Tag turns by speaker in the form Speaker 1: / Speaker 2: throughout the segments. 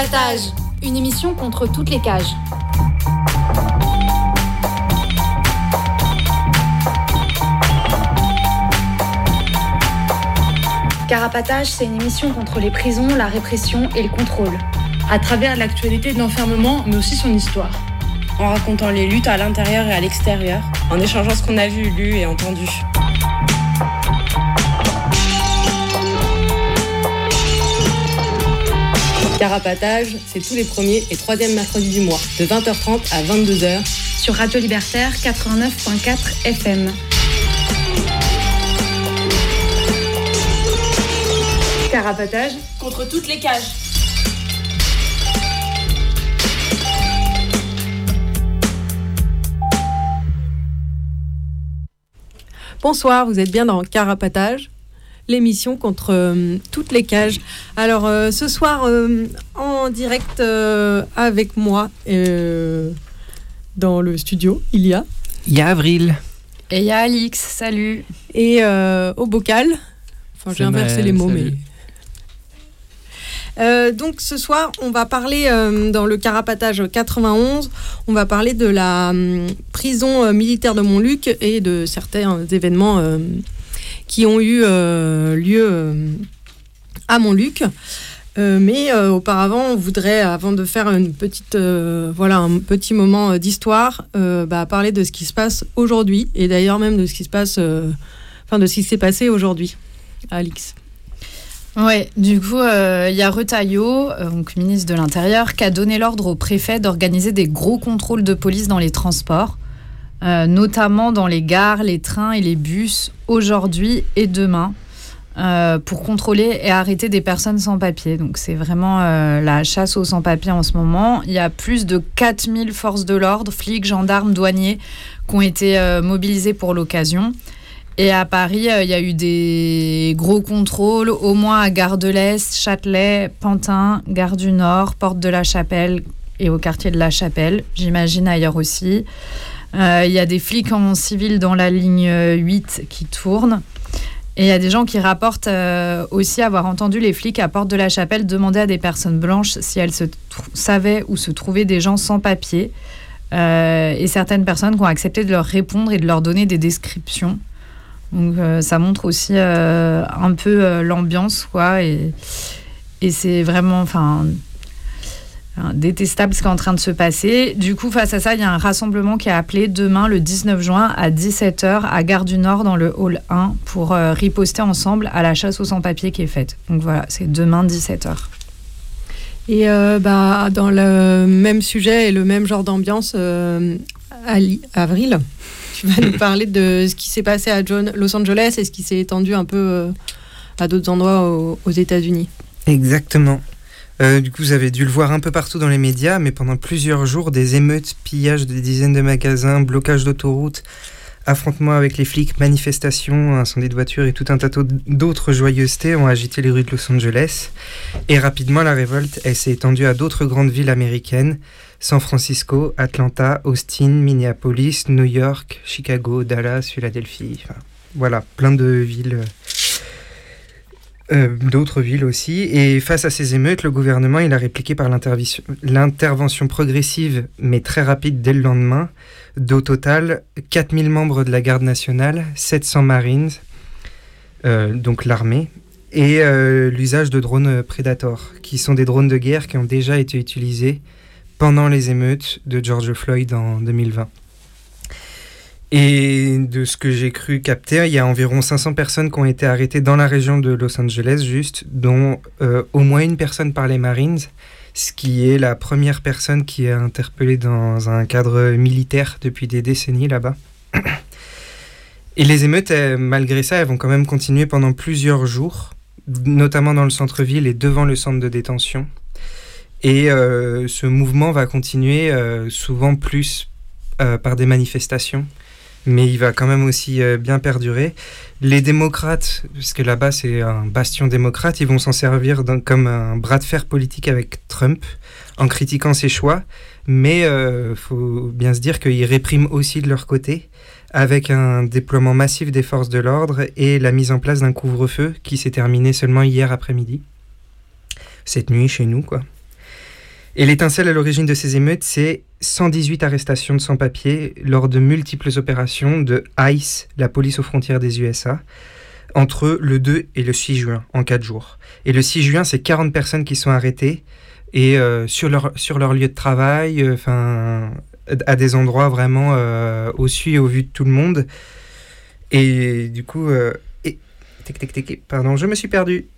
Speaker 1: Carapatage, une émission contre toutes les cages. Carapatage, c'est une émission contre les prisons, la répression et le contrôle.
Speaker 2: À travers l'actualité de l'enfermement, mais aussi son histoire.
Speaker 3: En racontant les luttes à l'intérieur et à l'extérieur. En échangeant ce qu'on a vu, lu et entendu. Carapatage, c'est tous les premiers et troisièmes mercredis du mois, de 20h30 à 22h.
Speaker 1: Sur Radio Libertaire 89.4 FM.
Speaker 2: Carapatage
Speaker 3: contre toutes les cages.
Speaker 4: Bonsoir, vous êtes bien dans Carapatage, l'émission contre toutes les cages. Alors ce soir en direct avec moi dans le studio, il y a
Speaker 5: Avril.
Speaker 6: Et il y a Alix, salut.
Speaker 4: Et au bocal, enfin j'ai inversé les mots, salut. Mais... donc ce soir, on va parler dans le Carapatage 91, on va parler de la prison militaire de Montluc et de certains événements qui ont eu lieu à Montluc. Mais auparavant, on voudrait, avant de faire un petit moment d'histoire, parler de ce qui se passe aujourd'hui, et d'ailleurs même de ce qui se passe, de ce qui s'est passé aujourd'hui. Alix.
Speaker 6: Ouais, du coup, il y a Retailleau, donc ministre de l'Intérieur, qui a donné l'ordre au préfet d'organiser des gros contrôles de police dans les transports, notamment dans les gares, les trains et les bus, aujourd'hui et demain, pour contrôler et arrêter des personnes sans papier. Donc c'est vraiment la chasse aux sans-papiers en ce moment. Il y a plus de 4000 forces de l'ordre, flics, gendarmes, douaniers, qui ont été mobilisés pour l'occasion. Et à Paris, il y a eu des gros contrôles, au moins à Gare de l'Est, Châtelet, Pantin, Gare du Nord, Porte de la Chapelle et au quartier de la Chapelle. J'imagine ailleurs aussi. Il y a des flics en civil dans la ligne 8 qui tournent. Et il y a des gens qui rapportent aussi avoir entendu les flics à Porte de la Chapelle demander à des personnes blanches si elles savaient où se trouvaient des gens sans papier. Et certaines personnes qui ont accepté de leur répondre et de leur donner des descriptions. Donc ça montre aussi un peu l'ambiance, quoi, et c'est vraiment détestable ce qui est en train de se passer. Du coup, face à ça, il y a un rassemblement qui est appelé demain, le 19 juin, à 17h, à Gare du Nord, dans le hall 1, pour riposter ensemble à la chasse aux sans-papiers qui est faite. Donc voilà, c'est demain, 17h.
Speaker 4: Et dans le même sujet et le même genre d'ambiance, Avril, tu vas nous parler de ce qui s'est passé à Los Angeles et ce qui s'est étendu un peu à d'autres endroits aux États-Unis.
Speaker 5: Exactement. Du coup, vous avez dû le voir un peu partout dans les médias, mais pendant plusieurs jours, des émeutes, pillages de dizaines de magasins, blocage d'autoroutes, affrontements avec les flics, manifestations, incendies de voitures et tout un tas d'autres joyeusetés ont agité les rues de Los Angeles. Et rapidement, la révolte, elle s'est étendue à d'autres grandes villes américaines, San Francisco, Atlanta, Austin, Minneapolis, New York, Chicago, Dallas, Philadelphie. Voilà, plein de villes, d'autres villes aussi. Et face à ces émeutes, le gouvernement il a répliqué par l'intervention progressive, mais très rapide dès le lendemain, d'au total 4000 membres de la Garde nationale, 700 Marines, donc l'armée, et l'usage de drones Predator, qui sont des drones de guerre qui ont déjà été utilisés pendant les émeutes de George Floyd en 2020. Et de ce que j'ai cru capter, il y a environ 500 personnes qui ont été arrêtées dans la région de Los Angeles, juste, dont au moins une personne par les Marines, ce qui est la première personne qui est interpellée dans un cadre militaire depuis des décennies là-bas. Et les émeutes, malgré ça, elles vont quand même continuer pendant plusieurs jours, notamment dans le centre-ville et devant le centre de détention. Et ce mouvement va continuer souvent plus par des manifestations, mais il va quand même aussi bien perdurer. Les démocrates, parce que là-bas c'est un bastion démocrate, ils vont s'en servir comme un bras de fer politique avec Trump, en critiquant ses choix, mais faut bien se dire qu'ils répriment aussi de leur côté, avec un déploiement massif des forces de l'ordre et la mise en place d'un couvre-feu qui s'est terminé seulement hier après-midi. Cette nuit chez nous, quoi. Et l'étincelle à l'origine de ces émeutes, c'est 118 arrestations de sans-papiers lors de multiples opérations de ICE, la police aux frontières des USA, entre le 2 et le 6 juin, en 4 jours. Et le 6 juin, c'est 40 personnes qui sont arrêtées, et sur leur lieu de travail, à des endroits vraiment au su et au vu de tout le monde. Et du coup... Pardon, je me suis perdu.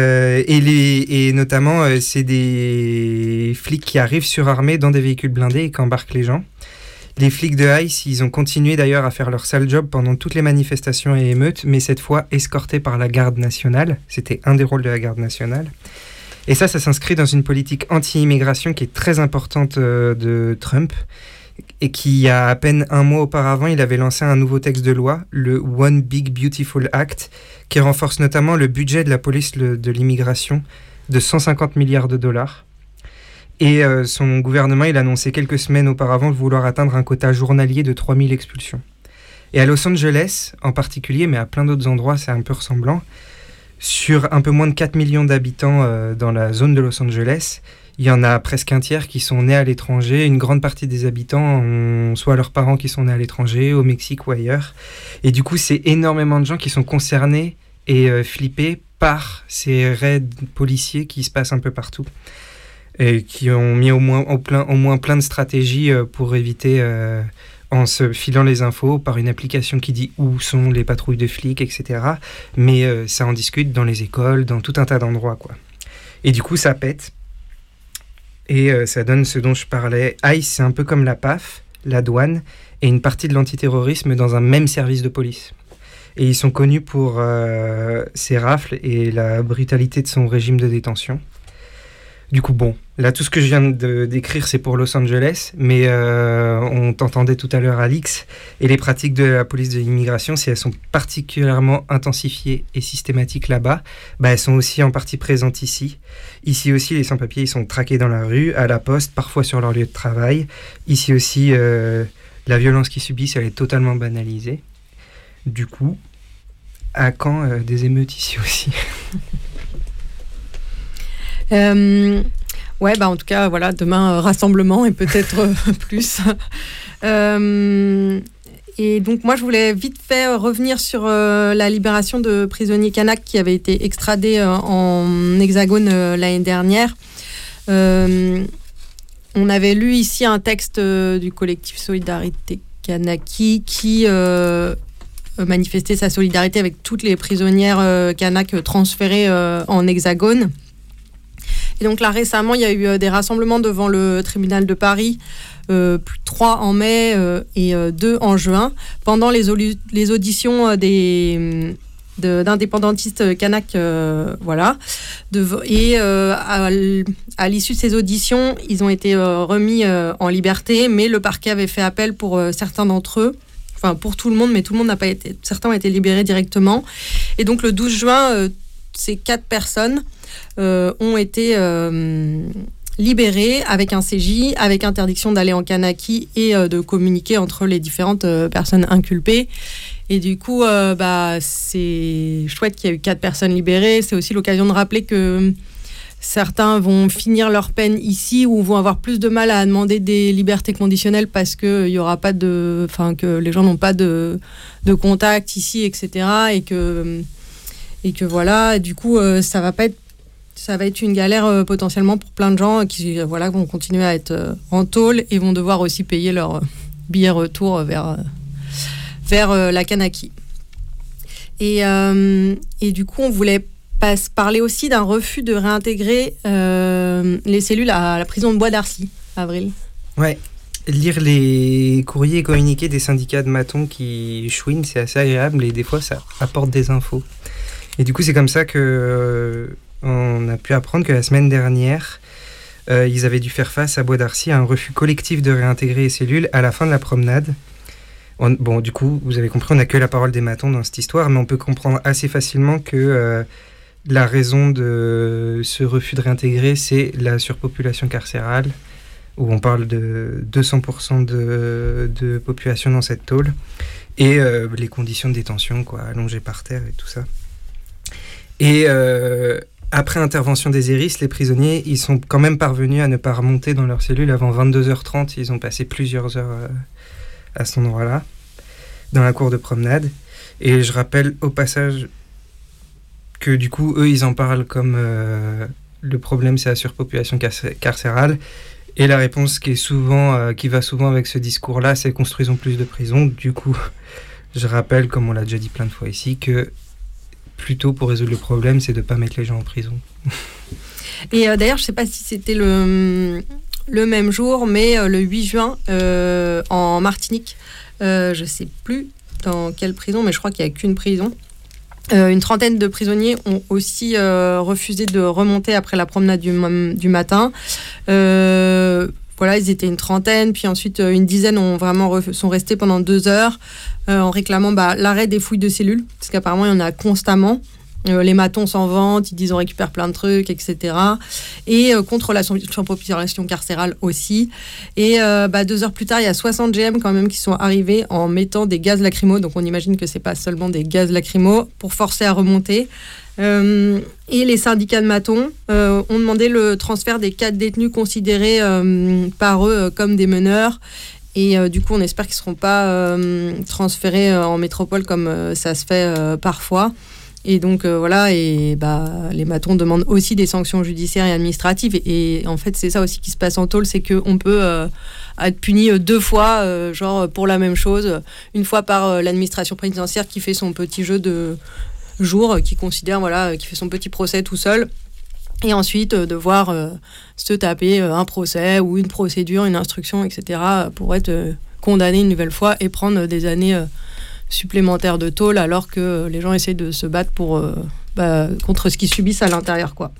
Speaker 5: Et notamment, c'est des flics qui arrivent surarmés dans des véhicules blindés et qui embarquent les gens. Les flics de ICE, ils ont continué d'ailleurs à faire leur sale job pendant toutes les manifestations et émeutes, mais cette fois escortés par la garde nationale. C'était un des rôles de la garde nationale. Et ça s'inscrit dans une politique anti-immigration qui est très importante de Trump, et qui, à peine un mois auparavant, il avait lancé un nouveau texte de loi, le One Big Beautiful Act, qui renforce notamment le budget de la police de l'immigration de 150 milliards de dollars. Et son gouvernement, il a annoncé quelques semaines auparavant vouloir atteindre un quota journalier de 3000 expulsions. Et à Los Angeles, en particulier, mais à plein d'autres endroits, c'est un peu ressemblant, sur un peu moins de 4 millions d'habitants dans la zone de Los Angeles, il y en a presque un tiers qui sont nés à l'étranger. Une grande partie des habitants ont soit leurs parents qui sont nés à l'étranger, au Mexique ou ailleurs. Et du coup, c'est énormément de gens qui sont concernés et flippés par ces raids policiers qui se passent un peu partout. Et qui ont mis au moins plein de stratégies pour éviter, en se filant les infos par une application qui dit où sont les patrouilles de flics, etc. Mais ça en discute dans les écoles, dans tout un tas d'endroits, quoi. Et du coup, ça pète. Et ça donne ce dont je parlais. ICE, c'est un peu comme la PAF, la douane, et une partie de l'antiterrorisme dans un même service de police. Et ils sont connus pour ses rafles et la brutalité de son régime de détention. Du coup, bon, là, tout ce que je viens de décrire, c'est pour Los Angeles, mais on t'entendait tout à l'heure, Alix, et les pratiques de la police de l'immigration, si elles sont particulièrement intensifiées et systématiques là-bas, elles sont aussi en partie présentes ici. Ici aussi, les sans-papiers, ils sont traqués dans la rue, à la poste, parfois sur leur lieu de travail. Ici aussi, la violence qu'ils subissent, elle est totalement banalisée. Du coup, à quand des émeutes ici aussi?
Speaker 4: Ouais, en tout cas, voilà, demain, rassemblement et peut-être plus. Et donc, moi, je voulais vite fait revenir sur la libération de prisonniers kanaks qui avaient été extradés en Hexagone l'année dernière. On avait lu ici un texte du collectif Solidarité Kanaki qui manifestait sa solidarité avec toutes les prisonnières kanaks transférées en Hexagone. Et donc là, récemment, il y a eu des rassemblements devant le tribunal de Paris, 3 en mai et 2 en juin, pendant les auditions d'indépendantistes kanaks. Voilà. Et à l'issue de ces auditions, ils ont été remis en liberté, mais le parquet avait fait appel pour certains d'entre eux. Enfin, pour tout le monde, mais tout le monde n'a pas été... Certains ont été libérés directement. Et donc, le 12 juin, ces 4 personnes ont été libérés avec un CJ, avec interdiction d'aller en Kanaki et de communiquer entre les différentes personnes inculpées. Et du coup, c'est chouette qu'il y ait eu 4 personnes libérées. C'est aussi l'occasion de rappeler que certains vont finir leur peine ici ou vont avoir plus de mal à demander des libertés conditionnelles parce que il y aura pas que les gens n'ont pas de contact ici, etc. Et que voilà, du coup, ça va être une galère potentiellement pour plein de gens qui vont continuer à être en tôle et vont devoir aussi payer leur billet retour vers la Kanaki. Et du coup, on voulait parler aussi d'un refus de réintégrer les cellules à la prison de Bois d'Arcy, Avril. Ouais.
Speaker 5: Lire les courriers et communiqués des syndicats de matons qui chouinent, c'est assez agréable et des fois, ça apporte des infos. Et du coup, c'est comme ça qu'on a pu apprendre que la semaine dernière, ils avaient dû faire face à Bois d'Arcy à un refus collectif de réintégrer les cellules à la fin de la promenade. Du coup, vous avez compris, on n'a que la parole des matons dans cette histoire, mais on peut comprendre assez facilement que la raison de ce refus de réintégrer, c'est la surpopulation carcérale, où on parle de 200% de population dans cette tôle, et les conditions de détention, allongées par terre et tout ça. Et après intervention des Iris, les prisonniers, ils sont quand même parvenus à ne pas remonter dans leur cellule avant 22h30. Ils ont passé plusieurs heures à cet endroit-là, dans la cour de promenade. Et je rappelle au passage que du coup, eux, ils en parlent comme le problème, c'est la surpopulation carcérale. Et la réponse qui va souvent avec ce discours-là, c'est construisons plus de prisons. Du coup, je rappelle, comme on l'a déjà dit plein de fois ici, que plutôt pour résoudre le problème, c'est de ne pas mettre les gens en prison.
Speaker 4: Et d'ailleurs, je ne sais pas si c'était le même jour, mais le 8 juin, en Martinique, je ne sais plus dans quelle prison, mais je crois qu'il n'y a qu'une prison. Une trentaine de prisonniers ont aussi refusé de remonter après la promenade du matin. Voilà, ils étaient une trentaine, puis ensuite une dizaine sont restés pendant 2 heures en réclamant l'arrêt des fouilles de cellules, parce qu'apparemment il y en a constamment. Les matons s'en vantent, ils disent on récupère plein de trucs, etc. Et contre la surpopulation carcérale aussi. Et 2 heures plus tard, il y a 60 GM quand même qui sont arrivés en mettant des gaz lacrymaux. Donc on imagine que c'est pas seulement des gaz lacrymaux pour forcer à remonter. Et les syndicats de matons ont demandé le transfert des 4 détenus considérés par eux comme des meneurs. Et du coup, on espère qu'ils ne seront pas transférés en métropole comme ça se fait parfois. Et donc voilà, et les matons demandent aussi des sanctions judiciaires et administratives. Et en fait, c'est ça aussi qui se passe en tôle, c'est qu'on peut être puni 2 fois, genre pour la même chose. Une fois par l'administration pénitentiaire qui fait son petit jeu de jour, qui considère, qui fait son petit procès tout seul. Et ensuite, devoir se taper un procès ou une procédure, une instruction, etc. pour être condamné une nouvelle fois et prendre des années supplémentaires de tôle, alors que les gens essayent de se battre contre ce qu'ils subissent à l'intérieur, quoi.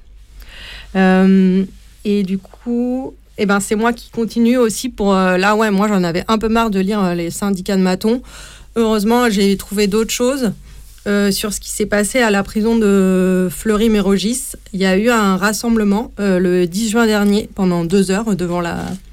Speaker 4: Et du coup, c'est moi qui continue aussi pour... moi, j'en avais un peu marre de lire les syndicats de matons. Heureusement, j'ai trouvé d'autres choses. Sur ce qui s'est passé à la prison de Fleury-Mérogis. Il y a eu un rassemblement le 10 juin dernier, pendant 2 heures, devant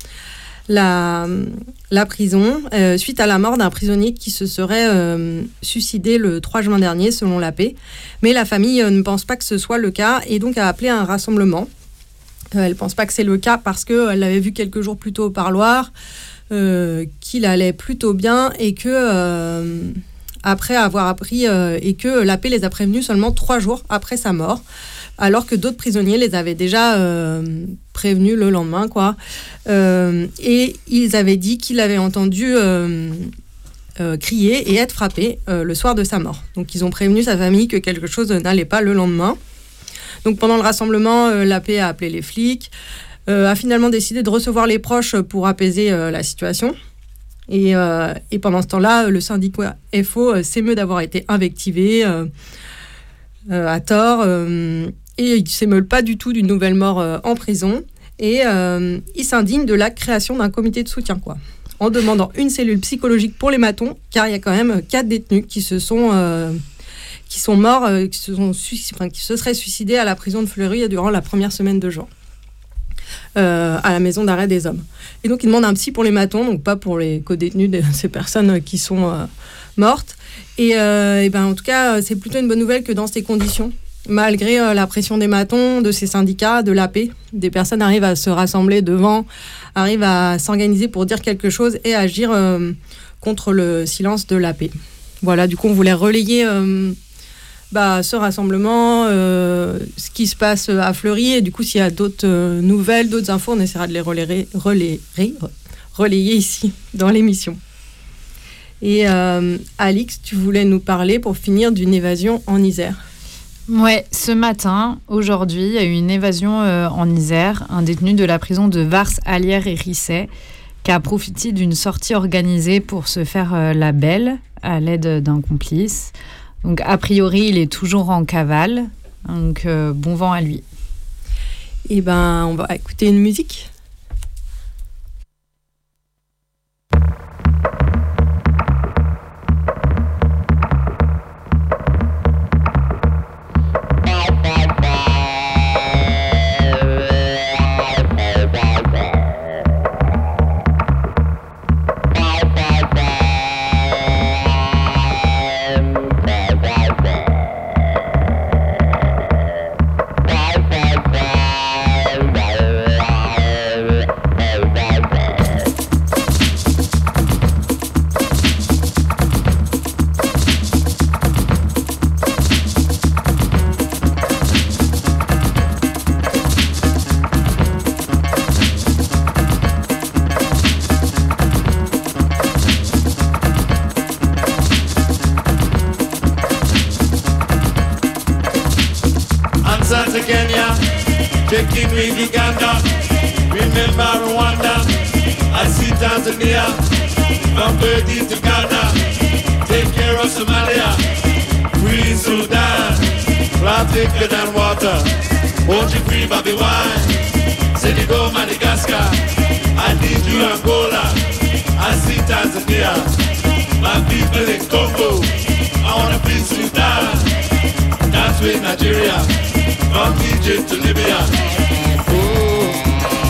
Speaker 4: la prison, suite à la mort d'un prisonnier qui se serait suicidé le 3 juin dernier, selon l'AP. Mais la famille ne pense pas que ce soit le cas, et donc a appelé un rassemblement. Elle ne pense pas que c'est le cas parce qu'elle l'avait vu quelques jours plus tôt au parloir, qu'il allait plutôt bien, et que... après avoir appris et que l'AP les a prévenus seulement 3 jours après sa mort, alors que d'autres prisonniers les avaient déjà prévenus le lendemain, quoi. Et ils avaient dit qu'il avait entendu crier et être frappé le soir de sa mort. Donc ils ont prévenu sa famille que quelque chose n'allait pas le lendemain. Donc pendant le rassemblement, l'AP a appelé les flics, a finalement décidé de recevoir les proches pour apaiser la situation. Et pendant ce temps-là, le syndicat FO s'émeut d'avoir été invectivé à tort, et il ne s'émeut pas du tout d'une nouvelle mort en prison, et il s'indigne de la création d'un comité de soutien, quoi, en demandant une cellule psychologique pour les matons, car il y a quand même 4 détenus qui sont morts, qui se seraient suicidés à la prison de Fleury durant la première semaine de juin. À la maison d'arrêt des hommes. Et donc, il demande un psy pour les matons, donc pas pour les co-détenus de ces personnes qui sont mortes. Et en tout cas, c'est plutôt une bonne nouvelle que dans ces conditions, malgré la pression des matons, de ces syndicats, de l'AP, des personnes arrivent à se rassembler devant, arrivent à s'organiser pour dire quelque chose et agir contre le silence de l'AP. Voilà, du coup, on voulait relayer... ce rassemblement, ce qui se passe à Fleury, et du coup s'il y a d'autres nouvelles, d'autres infos, on essaiera de les relayer ici dans l'émission. Et Alix, tu voulais nous parler pour finir d'une évasion en Isère.
Speaker 6: Ouais, ce matin, aujourd'hui, il y a eu une évasion en Isère, un détenu de la prison de Vars, Allières et Risset, qui a profité d'une sortie organisée pour se faire la belle à l'aide d'un complice. Donc, a priori, il est toujours en cavale. Donc, bon vent à lui.
Speaker 4: Et on va écouter une musique.
Speaker 7: Tanzania, Kenya, taking with Uganda. Remember Rwanda, I see Tanzania, from Burdi to Ghana. Take care of Somalia, free Sudan, life thicker than water. Won't you free Bobby Wine? Senegal, Madagascar, I need you Angola. I see Tanzania, my people in Congo. I wanna free Sudan, dance with Nigeria, from Egypt to Libya. Oh.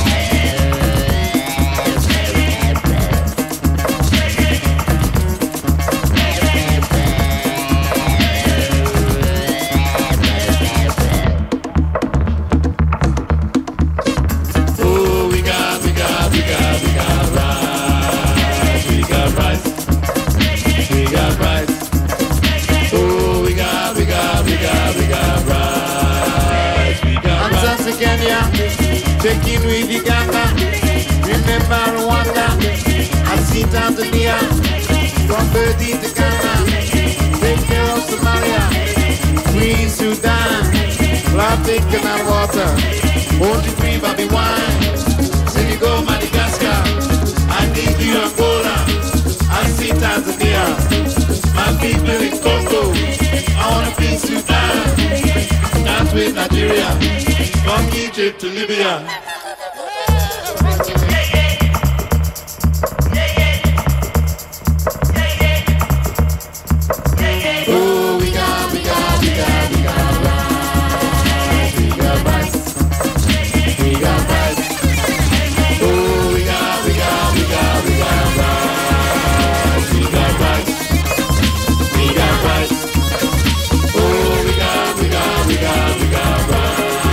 Speaker 7: Kenya, taking with Uganda. Remember Rwanda, I see Tanzania, from Burdi to Ghana. Take care of Somalia, free Sudan, life thicker than water. Won't you free Bobby Wine? Senegal, Madagascar, I need you Angola. I see Tanzania, my people in Congo. I wanna free Sudan, dance with Nigeria, from Egypt to Libya. Oh, we got rights. We got rights. We got rights. Oh, we got rights. We got rights. We got rights. Oh, we got rights.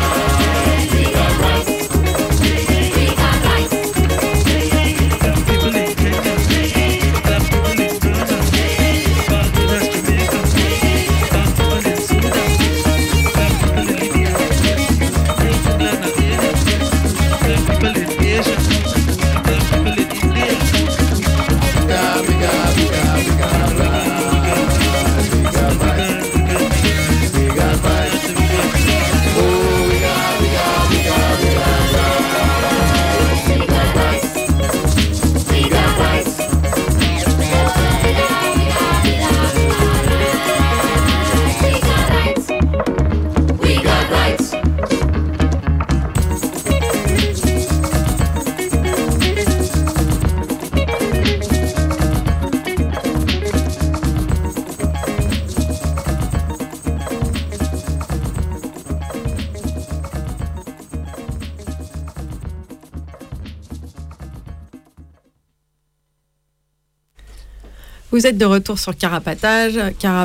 Speaker 4: Vous êtes de retour sur Carapatage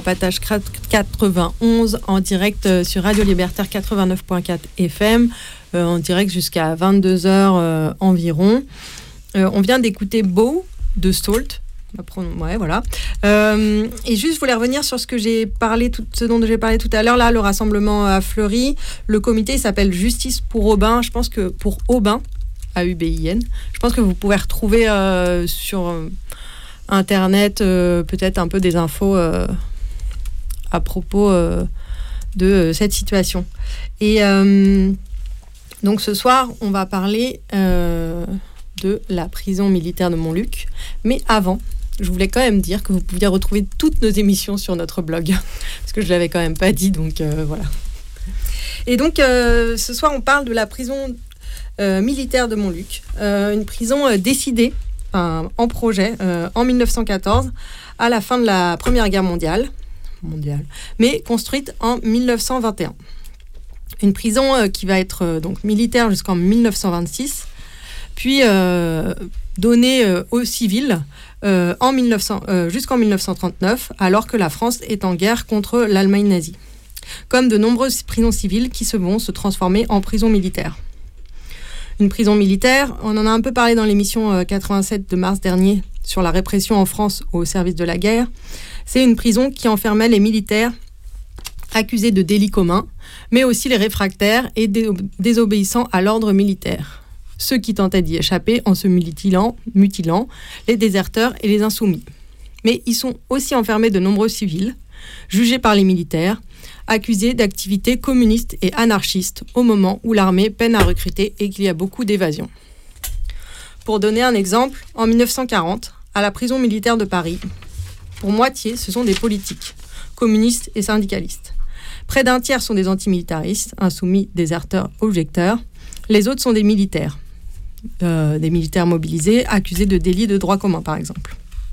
Speaker 4: 91 en direct sur Radio Libertaire 89.4 FM, en direct jusqu'à 22h environ. On vient d'écouter Beau de Salt. Ouais, voilà. Et juste, je voulais revenir sur ce dont j'ai parlé tout à l'heure. Là, le rassemblement à Fleury, le comité il s'appelle Justice pour Aubin. Je pense que pour Aubin, AUBIN, je pense que vous pouvez retrouver sur Internet peut-être un peu des infos à propos de cette situation. Et donc ce soir, on va parler de la prison militaire de Montluc. Mais avant, je voulais quand même dire que vous pouviez retrouver toutes nos émissions sur notre blog, parce que je ne l'avais quand même pas dit, donc voilà. Et donc ce soir, on parle de la prison militaire de Montluc, une prison décidée en projet en 1914, à la fin de la Première Guerre mondiale, mais construite en 1921. Une prison qui va être donc militaire jusqu'en 1926, puis donnée aux civils jusqu'en 1939, alors que la France est en guerre contre l'Allemagne nazie. Comme de nombreuses prisons civiles qui vont se transformer en prisons militaires. Une prison militaire, on en a un peu parlé dans l'émission 87 de mars dernier sur la répression en France au service de la guerre. C'est une prison qui enfermait les militaires accusés de délits communs, mais aussi les réfractaires et désobéissants à l'ordre militaire. Ceux qui tentaient d'y échapper en se mutilant, les déserteurs et les insoumis. Mais ils sont aussi enfermés de nombreux civils, jugé par les militaires, accusé d'activités communistes et anarchistes au moment où l'armée peine à recruter et qu'il y a beaucoup d'évasions. Pour donner un exemple, en 1940, à la prison militaire de Paris, pour moitié, ce sont des politiques, communistes et syndicalistes. Près d'un tiers sont des antimilitaristes, insoumis, déserteurs, objecteurs. Les autres sont des militaires mobilisés, accusés de délits de droit commun, par exemple.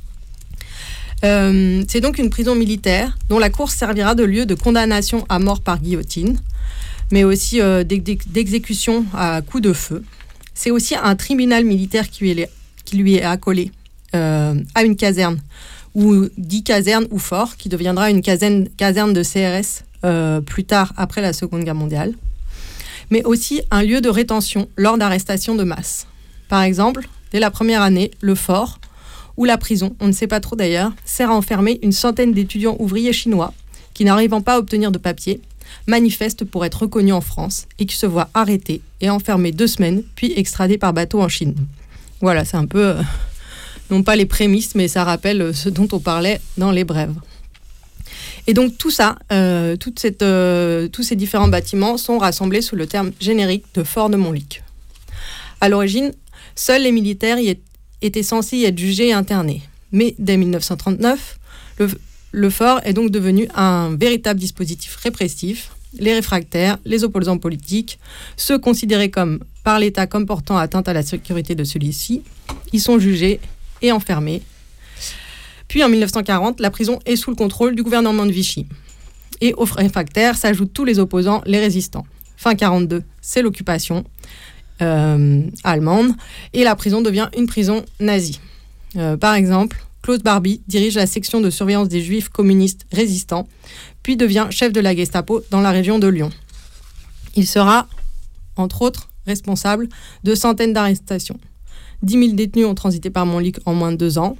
Speaker 4: C'est donc une prison militaire dont la cour servira de lieu de condamnation à mort par guillotine, mais aussi d'exécution à coups de feu. C'est aussi un tribunal militaire qui lui est accolé à une caserne, ou dit caserne ou fort, qui deviendra une caserne de CRS plus tard, après la Seconde Guerre mondiale, mais aussi un lieu de rétention lors d'arrestations de masse. Par exemple, dès la première année, le fort, ou la prison, on ne sait pas trop d'ailleurs, sert à enfermer une centaine d'étudiants ouvriers chinois qui, n'arrivant pas à obtenir de papier, manifestent pour être reconnus en France et qui se voient arrêtés et enfermés 2 semaines, puis extradés par bateau en Chine. Voilà, c'est un peu, non pas les prémices, mais ça rappelle ce dont on parlait dans les brèves. Et donc tout ça, tous ces différents bâtiments sont rassemblés sous le terme générique de Fort de Montluc. À l'origine, seuls les militaires étaient censés y être jugés et internés. Mais dès 1939, le fort est donc devenu un véritable dispositif répressif. Les réfractaires, les opposants politiques, ceux considérés par l'État comme portant atteinte à la sécurité de celui-ci, ils sont jugés et enfermés. Puis en 1940, la prison est sous le contrôle du gouvernement de Vichy. Et aux réfractaires s'ajoutent tous les opposants, les résistants. Fin 1942, c'est l'occupation allemande et la prison devient une prison nazie. Par exemple, Klaus Barbie dirige la section de surveillance des juifs communistes résistants, puis devient chef de la Gestapo dans la région de Lyon. Il sera, entre autres, responsable de centaines d'arrestations. 10 000 détenus ont transité par Montluc en moins de 2 ans,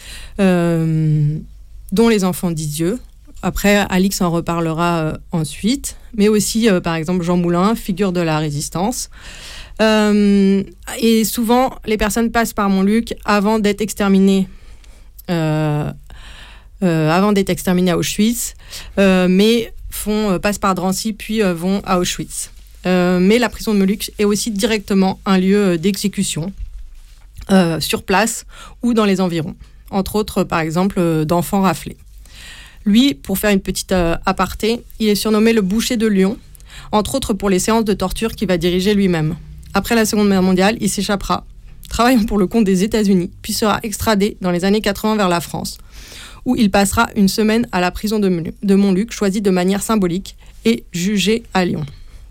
Speaker 4: dont les enfants d'Isieux. Après, Alix en reparlera ensuite, mais aussi, par exemple, Jean Moulin, figure de la résistance. Et souvent, les personnes passent par Montluc avant d'être exterminées à Auschwitz, mais passent par Drancy, puis vont à Auschwitz. Mais la prison de Montluc est aussi directement un lieu d'exécution, sur place ou dans les environs. Entre autres, par exemple, d'enfants raflés. Lui, pour faire une petite aparté, il est surnommé le boucher de Lyon, entre autres pour les séances de torture qu'il va diriger lui-même. Après la Seconde Guerre mondiale, il s'échappera, travaillant pour le compte des États-Unis, puis sera extradé dans les années 80 vers la France, où il passera une semaine à la prison de Montluc, choisie de manière symbolique, et jugé à Lyon.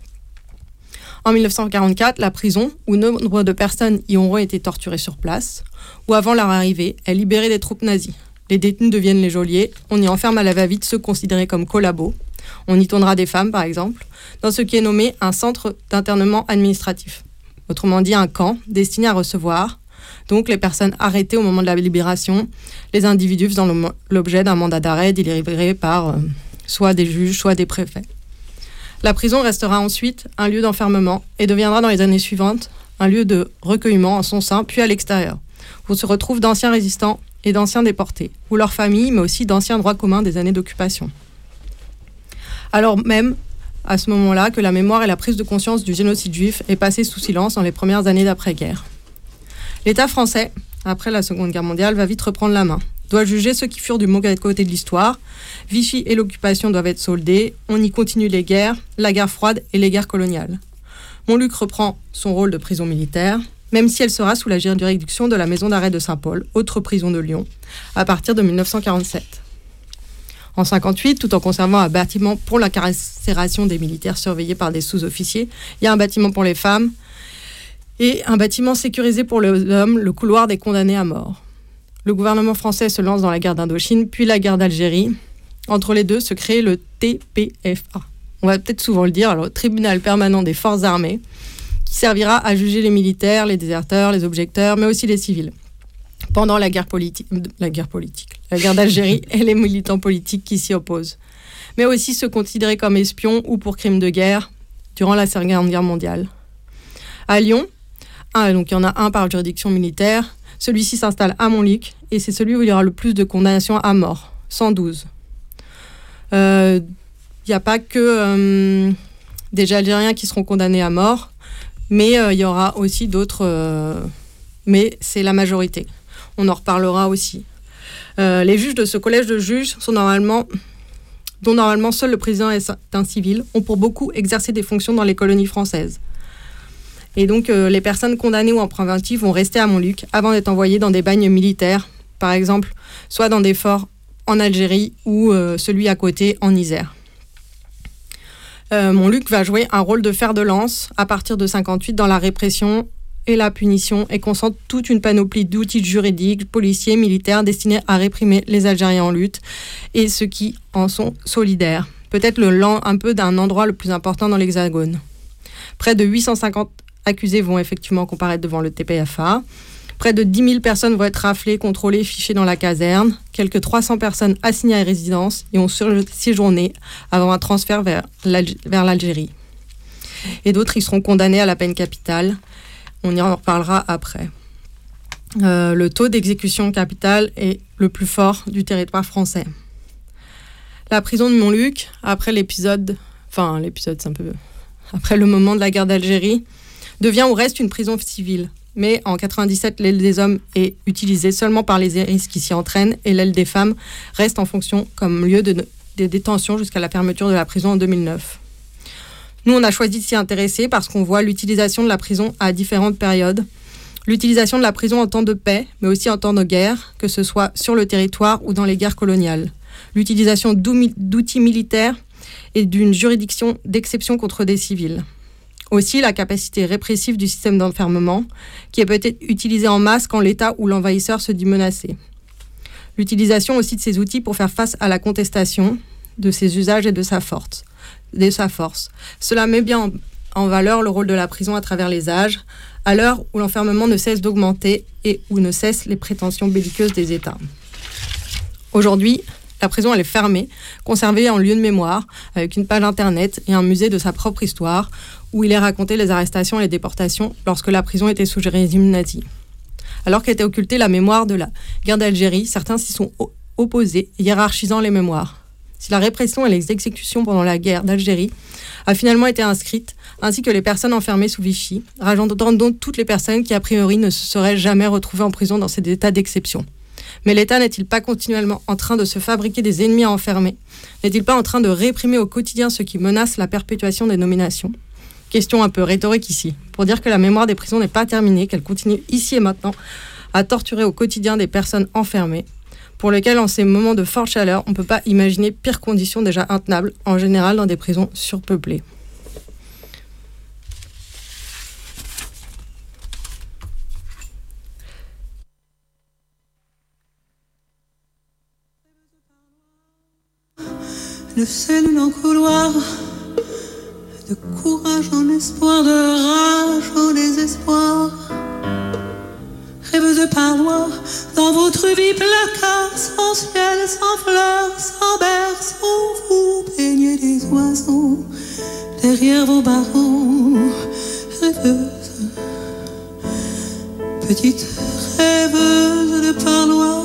Speaker 4: En 1944, la prison, où nombre de personnes y auront été torturées sur place, ou avant leur arrivée, est libérée des troupes nazies. Les détenus deviennent les geôliers, on y enferme à la va-vite ceux considérés comme collabos, on y tournera des femmes par exemple, dans ce qui est nommé un centre d'internement administratif. Autrement dit un camp destiné à recevoir donc les personnes arrêtées au moment de la libération, les individus faisant l'objet d'un mandat d'arrêt délivré par soit des juges, soit des préfets. La prison restera ensuite un lieu d'enfermement et deviendra dans les années suivantes un lieu de recueillement en son sein, puis à l'extérieur, où se retrouvent d'anciens résistants et d'anciens déportés, ou leurs familles, mais aussi d'anciens droits communs des années d'occupation. Alors même, à ce moment-là, que la mémoire et la prise de conscience du génocide juif est passée sous silence dans les premières années d'après-guerre. L'État français, après la Seconde Guerre mondiale, va vite reprendre la main, doit juger ceux qui furent du mauvais côté de l'histoire. Vichy et l'occupation doivent être soldés, on y continue les guerres, la guerre froide et les guerres coloniales. Montluc reprend son rôle de prison militaire, même si elle sera sous la juridiction de la maison d'arrêt de Saint-Paul, autre prison de Lyon, à partir de 1947. En 1958, tout en conservant un bâtiment pour la carcération des militaires surveillés par des sous-officiers, il y a un bâtiment pour les femmes et un bâtiment sécurisé pour les hommes, le couloir des condamnés à mort. Le gouvernement français se lance dans la guerre d'Indochine, puis la guerre d'Algérie. Entre les deux se crée le TPFA. On va peut-être souvent le dire, alors, le Tribunal permanent des forces armées, qui servira à juger les militaires, les déserteurs, les objecteurs, mais aussi les civils. Pendant la guerre d'Algérie et les militants politiques qui s'y opposent. Mais aussi ceux considérés comme espions ou pour crimes de guerre durant la Seconde Guerre mondiale. À Lyon, donc il y en a un par juridiction militaire, celui-ci s'installe à Montluc et c'est celui où il y aura le plus de condamnations à mort, 112. Il n'y a pas que des Algériens qui seront condamnés à mort, mais il y aura aussi d'autres, mais c'est la majorité. On en reparlera aussi. Les juges de ce collège de juges dont normalement seul le président est un civil, ont pour beaucoup exercé des fonctions dans les colonies françaises. Et donc les personnes condamnées ou en préventif vont rester à Montluc avant d'être envoyées dans des bagnes militaires, par exemple, soit dans des forts en Algérie ou celui à côté en Isère. Montluc va jouer un rôle de fer de lance à partir de 1958 dans la répression et la punition et concentre toute une panoplie d'outils juridiques, policiers, militaires destinés à réprimer les Algériens en lutte et ceux qui en sont solidaires. Peut-être un peu d'un endroit le plus important dans l'Hexagone. Près de 850 accusés vont effectivement comparaître devant le TPFA. Près de 10 000 personnes vont être raflées, contrôlées, fichées dans la caserne. Quelques 300 personnes assignées à résidence et ont séjourné avant un transfert vers l'Algérie. Et d'autres y seront condamnés à la peine capitale. On y en reparlera après. Le taux d'exécution capitale est le plus fort du territoire français. La prison de Montluc, après le moment de la guerre d'Algérie, devient ou reste une prison civile. Mais en 1997, l'aile des hommes est utilisée seulement par les hérisses qui s'y entraînent et l'aile des femmes reste en fonction comme lieu de détention jusqu'à la fermeture de la prison en 2009. Nous, on a choisi de s'y intéresser parce qu'on voit l'utilisation de la prison à différentes périodes. L'utilisation de la prison en temps de paix, mais aussi en temps de guerre, que ce soit sur le territoire ou dans les guerres coloniales. L'utilisation d'outils militaires et d'une juridiction d'exception contre des civils. Aussi, la capacité répressive du système d'enfermement, qui est peut-être utilisée en masse quand l'État ou l'envahisseur se dit menacé. L'utilisation aussi de ces outils pour faire face à la contestation de ses usages et de sa force. Cela met bien en valeur le rôle de la prison à travers les âges, à l'heure où l'enfermement ne cesse d'augmenter et où ne cessent les prétentions belliqueuses des États. Aujourd'hui, la prison elle est fermée, conservée en lieu de mémoire, avec une page internet et un musée de sa propre histoire, où il est raconté les arrestations et les déportations lorsque la prison était sous régime nazi. Alors qu'était occultée la mémoire de la guerre d'Algérie, certains s'y sont opposés, hiérarchisant les mémoires. Si la répression et les exécutions pendant la guerre d'Algérie a finalement été inscrite, ainsi que les personnes enfermées sous Vichy, rajoutant donc toutes les personnes qui a priori ne se seraient jamais retrouvées en prison dans ces états d'exception. Mais l'État n'est-il pas continuellement en train de se fabriquer des ennemis à enfermer ? N'est-il pas en train de réprimer au quotidien ceux qui menacent la perpétuation des nominations ? Question un peu rhétorique ici, pour dire que la mémoire des prisons n'est pas terminée, qu'elle continue ici et maintenant à torturer au quotidien des personnes enfermées, pour lesquelles en ces moments de forte chaleur, on ne peut pas imaginer pires conditions déjà intenables, en général dans des prisons surpeuplées.
Speaker 8: Le seul long couloir de courage en espoir, de rage en désespoir. Rêveuse de parloir, dans votre vie placard, sans ciel, sans fleurs, sans berceau, vous peignez des oiseaux derrière vos barreaux. Rêveuse, petite rêveuse de parloir.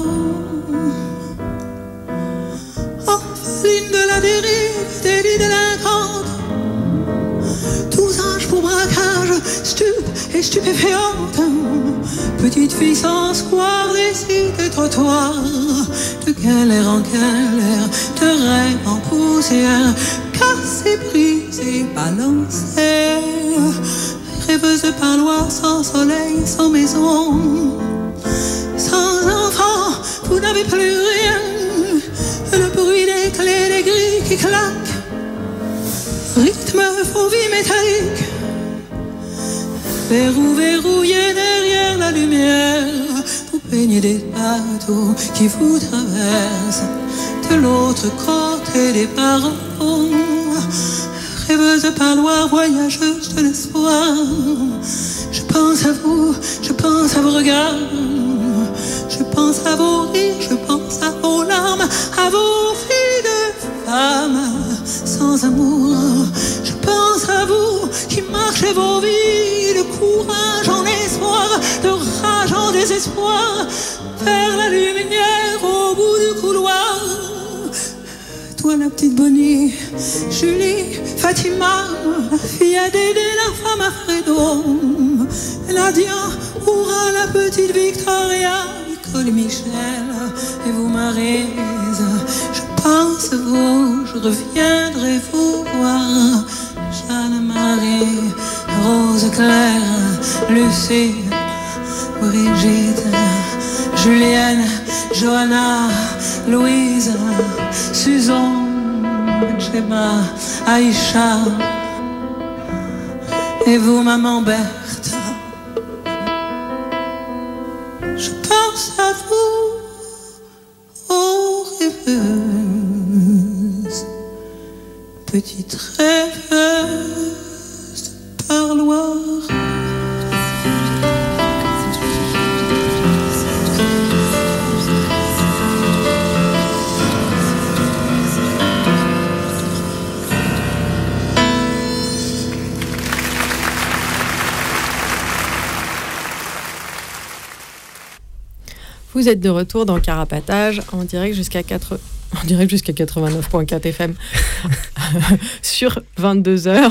Speaker 8: Orpheline de la dérive, délit délinquante, tous âges pour braquage, stupe et stupéfiante. Petite fille sans square, des sites et trottoirs, de galère en galère, de rêve en poussière, cassée, brisée, balancée. Rêveuse de parloir, sans soleil, sans maison, sans enfant, vous n'avez plus rien. Le bruit des clés, des grilles qui claquent, rythme vos vies métalliques. Verrou verrouillé derrière la lumière, vous peignez des bateaux qui vous traversent de l'autre côté des barreaux. Rêveuse de parloir, voyageuse de l'espoir, je pense à vous, je pense à vos regards, je pense à vos rires, je pense à vos larmes, à vos vies de femmes sans amour. Je pense à vous qui marchez vos vies de courage en espoir, de rage en désespoir, vers la lumière au bout du couloir. toi la petite Bonnie, Julie, Fatima, la fille à Dédé, la femme à Fredo, Nadia, Oura, la petite Victoria, Nicole et Michel, et vous Maryse. Je pense à vous, je reviendrai vous voir. Jeanne-Marie, Rose Claire, Lucie, Brigitte, Julienne, Johanna, Louise, Suzanne, Gemma, Aïcha, et vous, maman Berthe. Je pense à vous, aux rêveuses, petite rêveuse de parloir.
Speaker 4: Vous êtes de retour dans Carapatage en direct jusqu'à 89.4 FM sur 22h.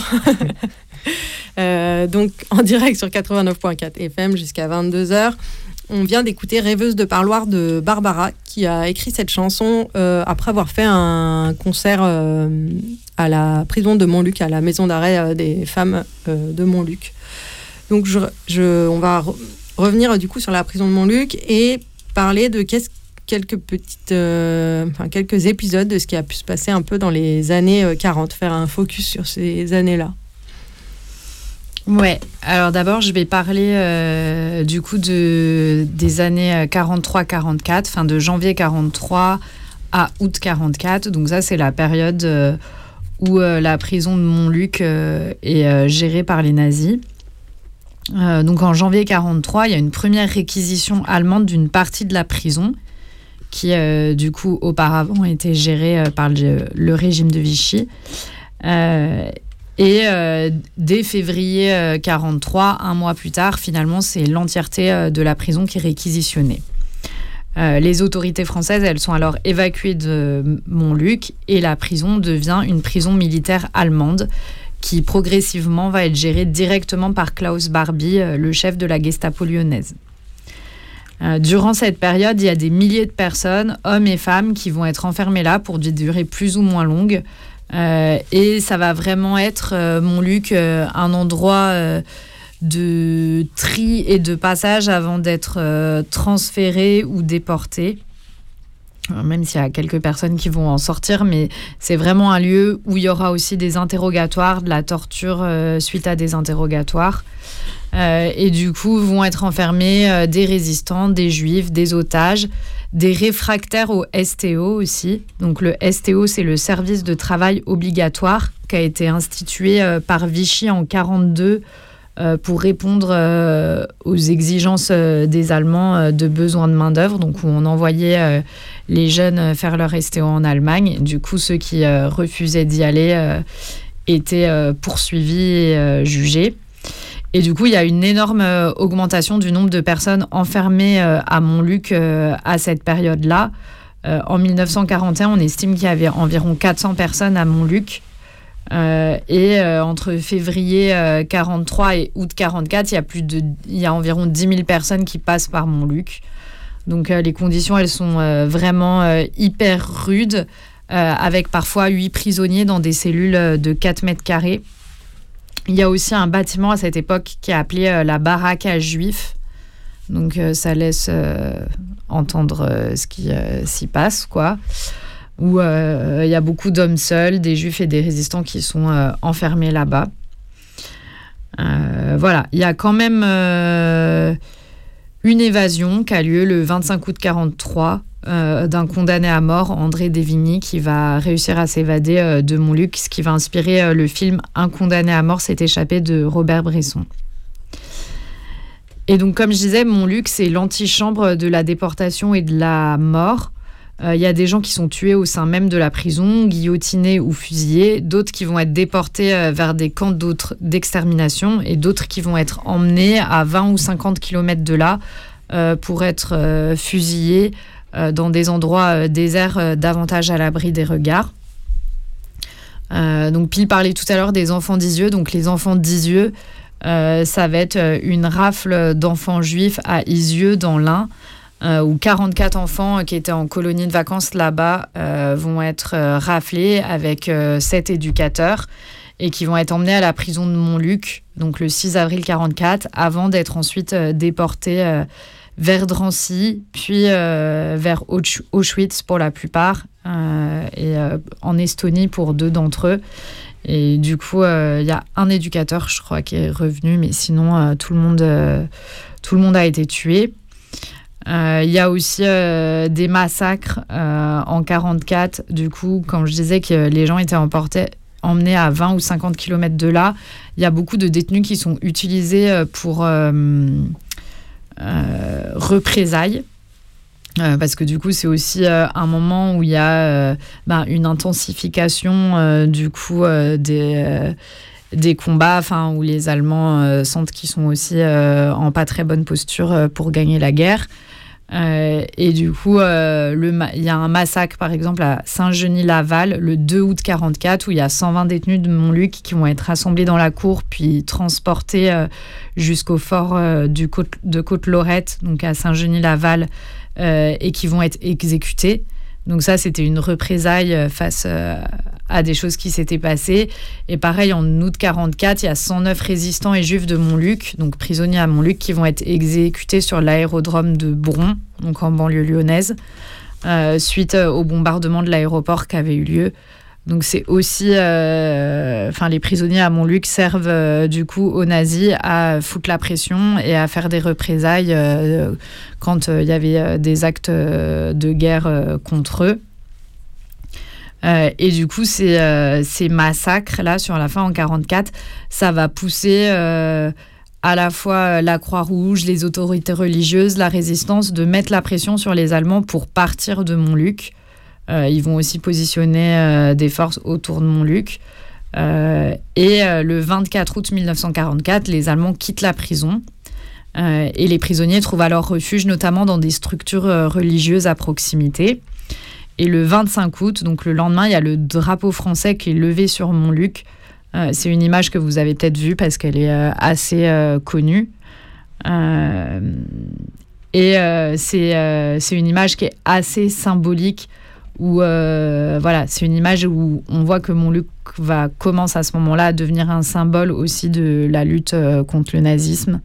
Speaker 4: Donc en direct sur 89.4 FM jusqu'à 22h. On vient d'écouter Rêveuse de parloir de Barbara qui a écrit cette chanson après avoir fait un concert à la prison de Montluc, à la maison d'arrêt des femmes de Montluc. Donc on va revenir du coup sur la prison de Montluc et parler de quelques épisodes de ce qui a pu se passer un peu dans les années 40, faire un focus sur ces années-là.
Speaker 6: Ouais, alors d'abord je vais parler du coup des années 43-44, fin de janvier 43 à août 44. Donc ça c'est la période où la prison de Montluc est gérée par les nazis. Donc en janvier 43, il y a une première réquisition allemande d'une partie de la prison qui, du coup, auparavant était gérée par le régime de Vichy. Et dès février 43, un mois plus tard, finalement, c'est l'entièreté de la prison qui est réquisitionnée. Les autorités françaises, elles sont alors évacuées de Montluc et la prison devient une prison militaire allemande qui progressivement va être géré directement par Klaus Barbie, le chef de la Gestapo lyonnaise. Durant cette période, il y a des milliers de personnes, hommes et femmes, qui vont être enfermés là pour des durées plus ou moins longues. Et ça va vraiment être, Montluc, un endroit de tri et de passage avant d'être transférés ou déportés. Même s'il y a quelques personnes qui vont en sortir, mais c'est vraiment un lieu où il y aura aussi des interrogatoires, de la torture suite à des interrogatoires. Et du coup, vont être enfermés des résistants, des juifs, des otages, des réfractaires au STO aussi. Donc le STO, c'est le service de travail obligatoire qui a été institué par Vichy en 1942 pour répondre aux exigences des Allemands de besoin de main-d'œuvre, donc où on envoyait les jeunes faire leur STO en Allemagne. Du coup, ceux qui refusaient d'y aller étaient poursuivis et jugés. Et du coup, il y a une énorme augmentation du nombre de personnes enfermées à Montluc à cette période-là. En 1941, on estime qu'il y avait environ 400 personnes à Montluc. Et entre février 43 et août 44, il y a environ 10 000 personnes qui passent par Montluc. Donc les conditions, elles sont vraiment hyper rudes, avec parfois 8 prisonniers dans des cellules de 4 mètres carrés. Il y a aussi un bâtiment à cette époque qui est appelé la baraque à juifs. Donc ça laisse entendre ce qui s'y passe, quoi. Où il y a beaucoup d'hommes seuls, des juifs et des résistants qui sont enfermés là-bas. Voilà, il y a quand même une évasion qui a lieu le 25 août 1943 d'un condamné à mort, André Dévigny, qui va réussir à s'évader de Montluc, ce qui va inspirer le film « Un condamné à mort s'est échappé » de Robert Bresson. Et donc, comme je disais, Montluc, c'est l'antichambre de la déportation et de la mort. Il y a des gens qui sont tués au sein même de la prison, guillotinés ou fusillés, d'autres qui vont être déportés vers des camps d'extermination et d'autres qui vont être emmenés à 20 ou 50 km de là pour être fusillés dans des endroits déserts davantage à l'abri des regards. Donc Pile parlait tout à l'heure des enfants d'Isieux. Donc les enfants d'Isieux, ça va être une rafle d'enfants juifs à Isieux dans l'Ain, où 44 enfants qui étaient en colonie de vacances là-bas vont être raflés avec 7 éducateurs et qui vont être emmenés à la prison de Montluc, donc le 6 avril 1944, avant d'être ensuite déportés vers Drancy, puis vers Auschwitz pour la plupart, et en Estonie pour 2 d'entre eux. Et du coup, il y a un éducateur, je crois, qui est revenu, mais sinon, tout le monde a été tué. Il y a aussi des massacres en 1944. Du coup, quand je disais que les gens étaient emmenés à 20 ou 50 km de là, il y a beaucoup de détenus qui sont utilisés pour représailles. Parce que du coup, c'est aussi un moment où il y a une intensification des combats, où les Allemands sentent qu'ils sont aussi en pas très bonne posture pour gagner la guerre. Et du coup, il y a un massacre, par exemple, à Saint-Genis-Laval, le 2 août 1944, où il y a 120 détenus de Montluc qui vont être rassemblés dans la cour, puis transportés jusqu'au fort de Côte-Lorette, donc à Saint-Genis-Laval, et qui vont être exécutés. Donc ça, c'était une représaille face à des choses qui s'étaient passées. Et pareil, en août 1944, il y a 109 résistants et juifs de Montluc, donc prisonniers à Montluc, qui vont être exécutés sur l'aérodrome de Bron, donc en banlieue lyonnaise, suite au bombardement de l'aéroport qui avait eu lieu. Donc c'est aussi... les prisonniers à Montluc servent du coup aux nazis à foutre la pression et à faire des représailles quand il y avait des actes de guerre contre eux. Et du coup, ces massacres-là, sur la fin en 1944, ça va pousser à la fois la Croix-Rouge, les autorités religieuses, la résistance, de mettre la pression sur les Allemands pour partir de Montluc. Ils vont aussi positionner des forces autour de Montluc. Et le 24 août 1944, les Allemands quittent la prison. Et les prisonniers trouvent alors refuge, notamment dans des structures religieuses à proximité. Et le 25 août, donc le lendemain, il y a le drapeau français qui est levé sur Montluc. C'est une image que vous avez peut-être vue parce qu'elle est assez connue. C'est une image qui est assez symbolique où c'est une image où on voit que Montluc commence à ce moment-là à devenir un symbole aussi de la lutte contre le nazisme.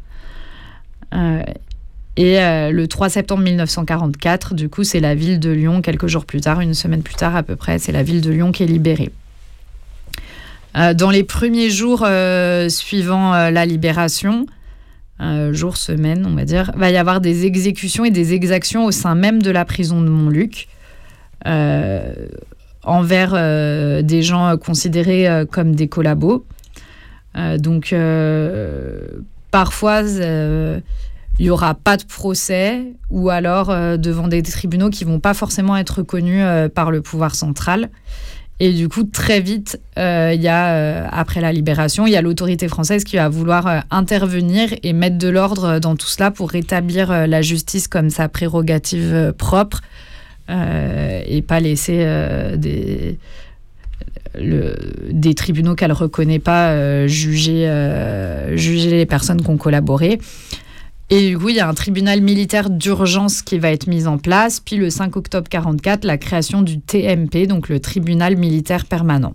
Speaker 6: Le 3 septembre 1944, du coup, c'est la ville de Lyon, quelques jours plus tard, une semaine plus tard à peu près, c'est la ville de Lyon qui est libérée. Dans les premiers jours suivant la libération, jours, semaines, on va dire, va y avoir des exécutions et des exactions au sein même de la prison de Montluc, envers des gens considérés comme des collabos. Parfois, il n'y aura pas de procès ou alors devant des tribunaux qui ne vont pas forcément être reconnus par le pouvoir central. Et du coup, très vite, après la libération, il y a l'autorité française qui va vouloir intervenir et mettre de l'ordre dans tout cela pour rétablir la justice comme sa prérogative propre et pas laisser des tribunaux qu'elle ne reconnaît pas juger les personnes qui ont collaboré. Et du coup, il y a un tribunal militaire d'urgence qui va être mis en place. Puis le 5 octobre 1944, la création du TMP, donc le tribunal militaire permanent.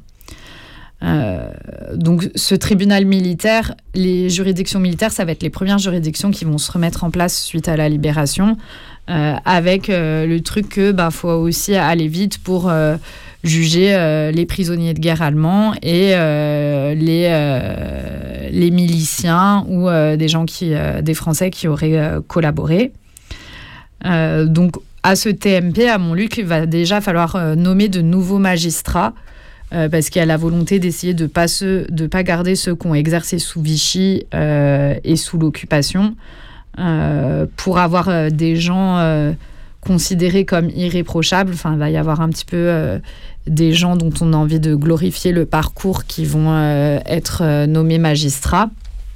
Speaker 6: Donc ce tribunal militaire, les juridictions militaires, ça va être les premières juridictions qui vont se remettre en place suite à la libération, avec le truc que faut aussi aller vite pour juger les prisonniers de guerre allemands et les miliciens ou des Français qui auraient collaboré. Donc à ce TMP, à Montluc, il va déjà falloir nommer de nouveaux magistrats parce qu'il y a la volonté d'essayer de pas garder ceux qui ont exercé sous Vichy et sous l'occupation pour avoir des gens considérés comme irréprochables. Enfin, il va y avoir un petit peu des gens dont on a envie de glorifier le parcours qui vont être nommés magistrats.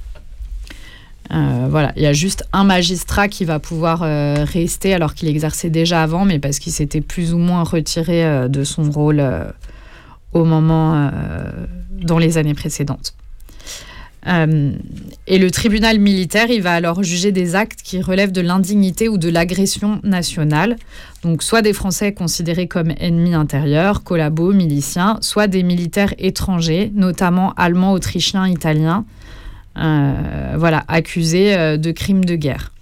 Speaker 6: Il y a juste un magistrat qui va pouvoir rester alors qu'il exerçait déjà avant, mais parce qu'il s'était plus ou moins retiré de son rôle au moment dans les années précédentes. Et le tribunal militaire, il va alors juger des actes qui relèvent de l'indignité ou de l'agression nationale. Donc soit des Français considérés comme ennemis intérieurs, collabos, miliciens, soit des militaires étrangers, notamment allemands, autrichiens, italiens, accusés de crimes de guerre.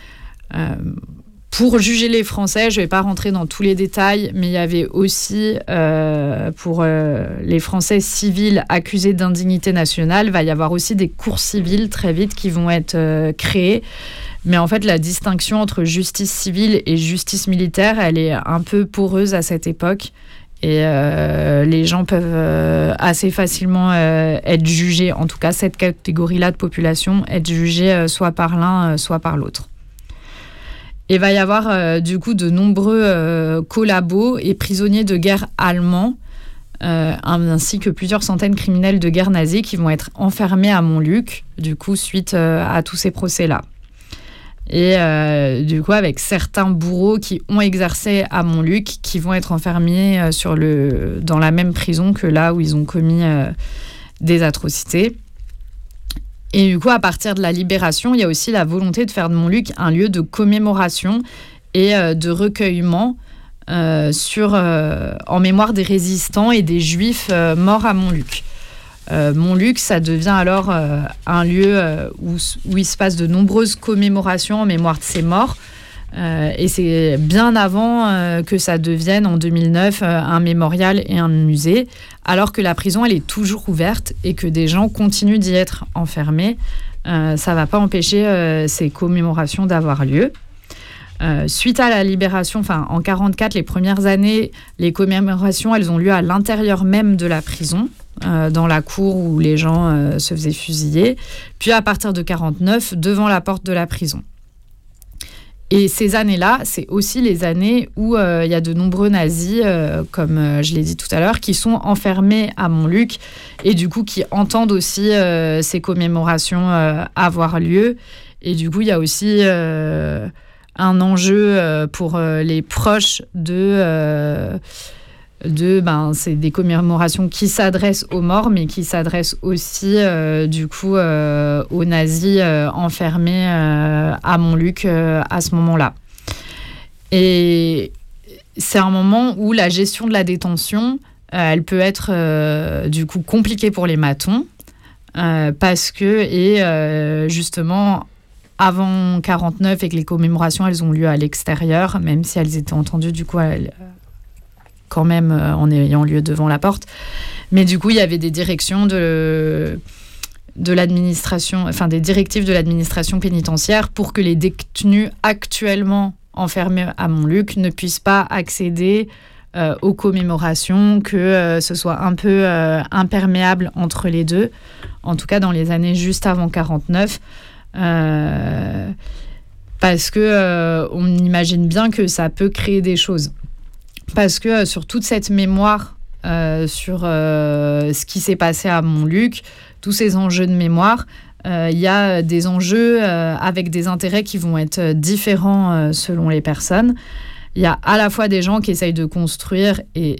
Speaker 6: Pour juger les Français, je ne vais pas rentrer dans tous les détails, mais il y avait aussi, pour les Français civils accusés d'indignité nationale, il va y avoir aussi des cours civiles très vite qui vont être créées. Mais en fait, la distinction entre justice civile et justice militaire, elle est un peu poreuse à cette époque. Et les gens peuvent assez facilement être jugés, en tout cas cette catégorie-là de population, être jugés soit par l'un, soit par l'autre. Il va y avoir du coup de nombreux collabos et prisonniers de guerre allemands, ainsi que plusieurs centaines de criminels de guerre nazis qui vont être enfermés à Montluc, du coup, suite à tous ces procès-là. Et du coup, avec certains bourreaux qui ont exercé à Montluc, qui vont être enfermés dans la même prison que là où ils ont commis des atrocités. Et du coup, à partir de la libération, il y a aussi la volonté de faire de Montluc un lieu de commémoration et de recueillement en mémoire des résistants et des Juifs morts à Montluc. Montluc, ça devient alors un lieu où il se passe de nombreuses commémorations en mémoire de ces morts. Et c'est bien avant que ça devienne, en 2009, un mémorial et un musée, alors que la prison, elle est toujours ouverte et que des gens continuent d'y être enfermés. Ça ne va pas empêcher ces commémorations d'avoir lieu. Suite à la libération, en 1944, les premières années, les commémorations, elles ont lieu à l'intérieur même de la prison, dans la cour où les gens se faisaient fusiller. Puis à partir de 1949, devant la porte de la prison. Et ces années-là, c'est aussi les années où il y a de nombreux nazis, comme je l'ai dit tout à l'heure, qui sont enfermés à Montluc et du coup qui entendent aussi ces commémorations avoir lieu. Et du coup, il y a aussi un enjeu pour les proches c'est des commémorations qui s'adressent aux morts, mais qui s'adressent aussi du coup aux nazis enfermés à Montluc à ce moment-là. Et c'est un moment où la gestion de la détention, elle peut être du coup compliquée pour les matons, parce que justement avant 1949 et que les commémorations elles ont lieu à l'extérieur, même si elles étaient entendues du coup quand même en ayant lieu devant la porte. Mais du coup, il y avait des directions de l'administration, des directives de l'administration pénitentiaire pour que les détenus actuellement enfermés à Montluc ne puissent pas accéder aux commémorations, que ce soit un peu imperméable entre les deux, en tout cas dans les années juste avant 1949. Parce que on imagine bien que ça peut créer des choses. Parce que sur toute cette mémoire, sur ce qui s'est passé à Montluc, tous ces enjeux de mémoire, il y a des enjeux avec des intérêts qui vont être différents selon les personnes. Il y a à la fois des gens qui essayent de construire,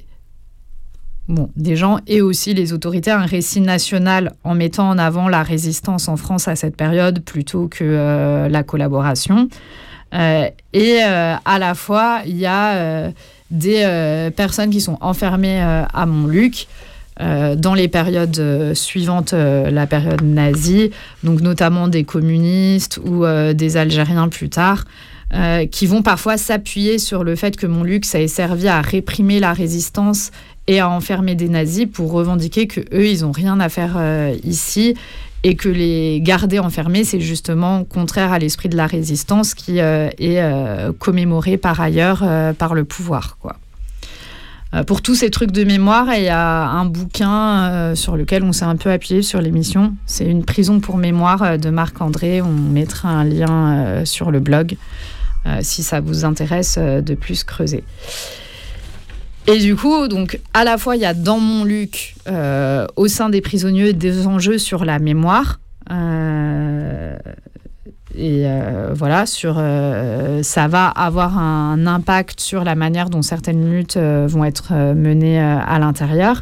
Speaker 6: des gens et aussi les autorités, un récit national en mettant en avant la résistance en France à cette période plutôt que la collaboration. Et à la fois, il y a des personnes qui sont enfermées à Montluc dans les périodes suivantes la période nazie, donc notamment des communistes ou des Algériens plus tard, qui vont parfois s'appuyer sur le fait que Montluc, ça ait servi à réprimer la résistance et à enfermer des nazis pour revendiquer qu'eux, ils n'ont rien à faire ici, et que les garder enfermés, c'est justement contraire à l'esprit de la résistance qui est commémoré par ailleurs par le pouvoir, quoi. Pour tous ces trucs de mémoire, il y a un bouquin sur lequel on s'est un peu appuyé sur l'émission. C'est Une prison pour mémoire de Marc André. On mettra un lien sur le blog si ça vous intéresse de plus creuser. Et du coup, donc, à la fois, il y a dans Montluc, au sein des prisonniers, des enjeux sur la mémoire. voilà, ça va avoir un impact sur la manière dont certaines luttes vont être menées à l'intérieur.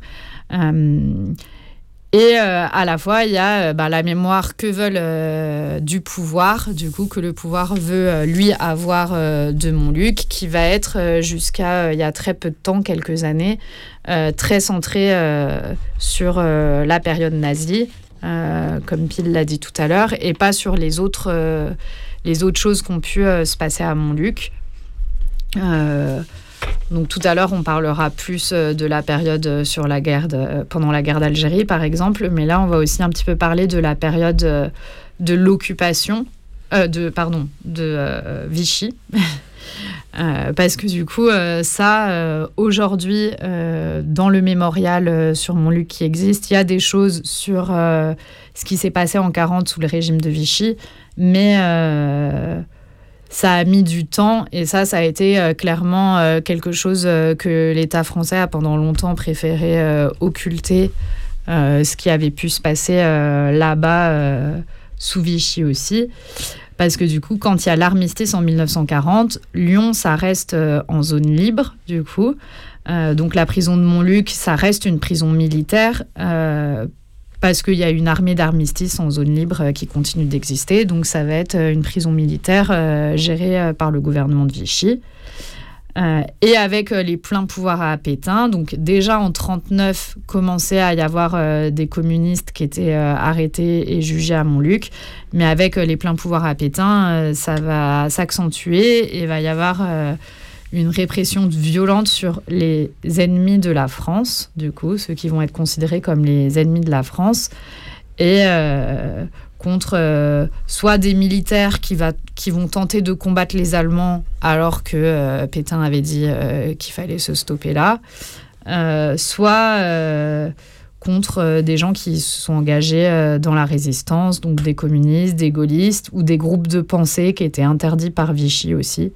Speaker 6: Et à la fois, il y a la mémoire que veulent du pouvoir, du coup, que le pouvoir veut, lui, avoir de Montluc, qui va être, jusqu'à il y a très peu de temps, quelques années, très centré sur la période nazie, comme Pile l'a dit tout à l'heure, et pas sur les autres choses qui ont pu se passer à Montluc. Donc tout à l'heure, on parlera plus de la période sur la guerre pendant la guerre d'Algérie, par exemple. Mais là, on va aussi un petit peu parler de la période de l'occupation, de Vichy. Parce que du coup, aujourd'hui, dans le mémorial sur Montluc qui existe, il y a des choses sur ce qui s'est passé en 1940 sous le régime de Vichy. Mais... ça a mis du temps et ça a été clairement quelque chose que l'État français a pendant longtemps préféré occulter, ce qui avait pu se passer là-bas sous Vichy aussi. Parce que du coup, quand il y a l'armistice en 1940, Lyon, ça reste en zone libre, du coup. Donc la prison de Montluc, ça reste une prison militaire parce qu'il y a une armée d'armistice en zone libre qui continue d'exister. Donc, ça va être une prison militaire gérée par le gouvernement de Vichy. Et avec les pleins pouvoirs à Pétain. Donc, déjà en 1939, commençait à y avoir des communistes qui étaient arrêtés et jugés à Montluc. Mais avec les pleins pouvoirs à Pétain, ça va s'accentuer et il va y avoir... une répression violente sur les ennemis de la France, du coup, ceux qui vont être considérés comme les ennemis de la France, et contre soit des militaires qui vont tenter de combattre les Allemands alors que Pétain avait dit qu'il fallait se stopper là, soit contre des gens qui se sont engagés dans la résistance, donc des communistes, des gaullistes, ou des groupes de pensée qui étaient interdits par Vichy aussi.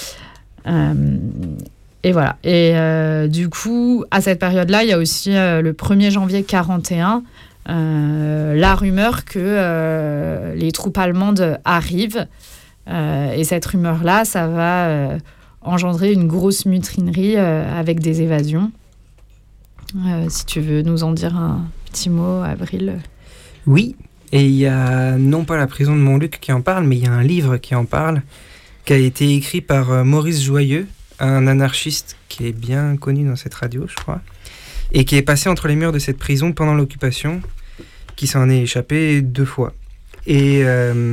Speaker 6: Et voilà. Et du coup, à cette période-là, il y a aussi le 1er janvier 1941, la rumeur que les troupes allemandes arrivent. Et cette rumeur-là, ça va engendrer une grosse mutinerie avec des évasions. Si tu veux nous en dire un petit mot, Avril.
Speaker 5: Oui, et il y a non pas la prison de Montluc qui en parle, mais il y a un livre qui en parle, qui a été écrit par Maurice Joyeux, un anarchiste qui est bien connu dans cette radio, je crois, et qui est passé entre les murs de cette prison pendant l'occupation, qui s'en est échappé 2 fois. Et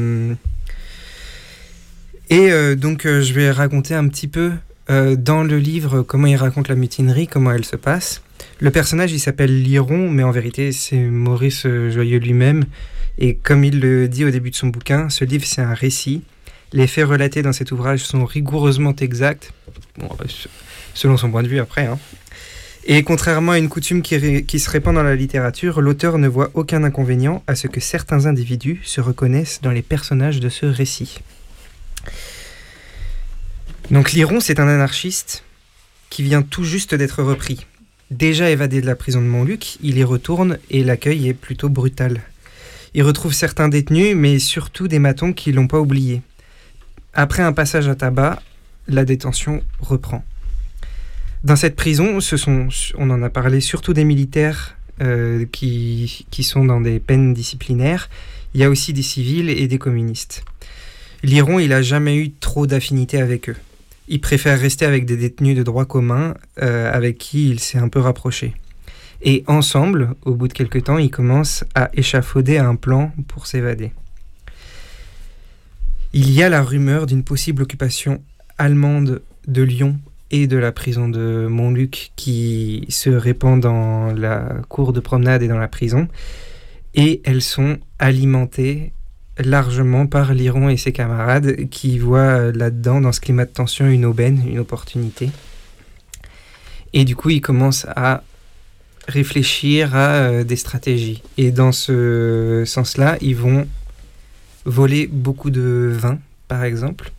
Speaker 5: donc, je vais raconter un petit peu dans le livre comment il raconte la mutinerie, comment elle se passe. Le personnage, il s'appelle Liron, mais en vérité, c'est Maurice Joyeux lui-même. Et comme il le dit au début de son bouquin, ce livre, c'est un récit. Les faits relatés dans cet ouvrage sont rigoureusement exacts, selon son point de vue après. Et contrairement à une coutume qui se répand dans la littérature, l'auteur ne voit aucun inconvénient à ce que certains individus se reconnaissent dans les personnages de ce récit. Donc Liron, c'est un anarchiste qui vient tout juste d'être repris. Déjà évadé de la prison de Montluc, il y retourne et l'accueil est plutôt brutal. Il retrouve certains détenus, mais surtout des matons qui ne l'ont pas oublié. Après un passage à tabac, la détention reprend. Dans cette prison, on en a parlé, surtout des militaires qui sont dans des peines disciplinaires. Il y a aussi des civils et des communistes. Liron, il n'a jamais eu trop d'affinité avec eux. Il préfère rester avec des détenus de droit commun avec qui il s'est un peu rapproché. Et ensemble, au bout de quelques temps, ils commencent à échafauder un plan pour s'évader. Il y a la rumeur d'une possible occupation allemande de Lyon et de la prison de Montluc qui se répand dans la cour de promenade et dans la prison. Et elles sont alimentées largement par Liron et ses camarades qui voient là-dedans, dans ce climat de tension, une aubaine, une opportunité. Et du coup, ils commencent à réfléchir à des stratégies. Et dans ce sens-là, ils vont voler beaucoup de vin, par exemple.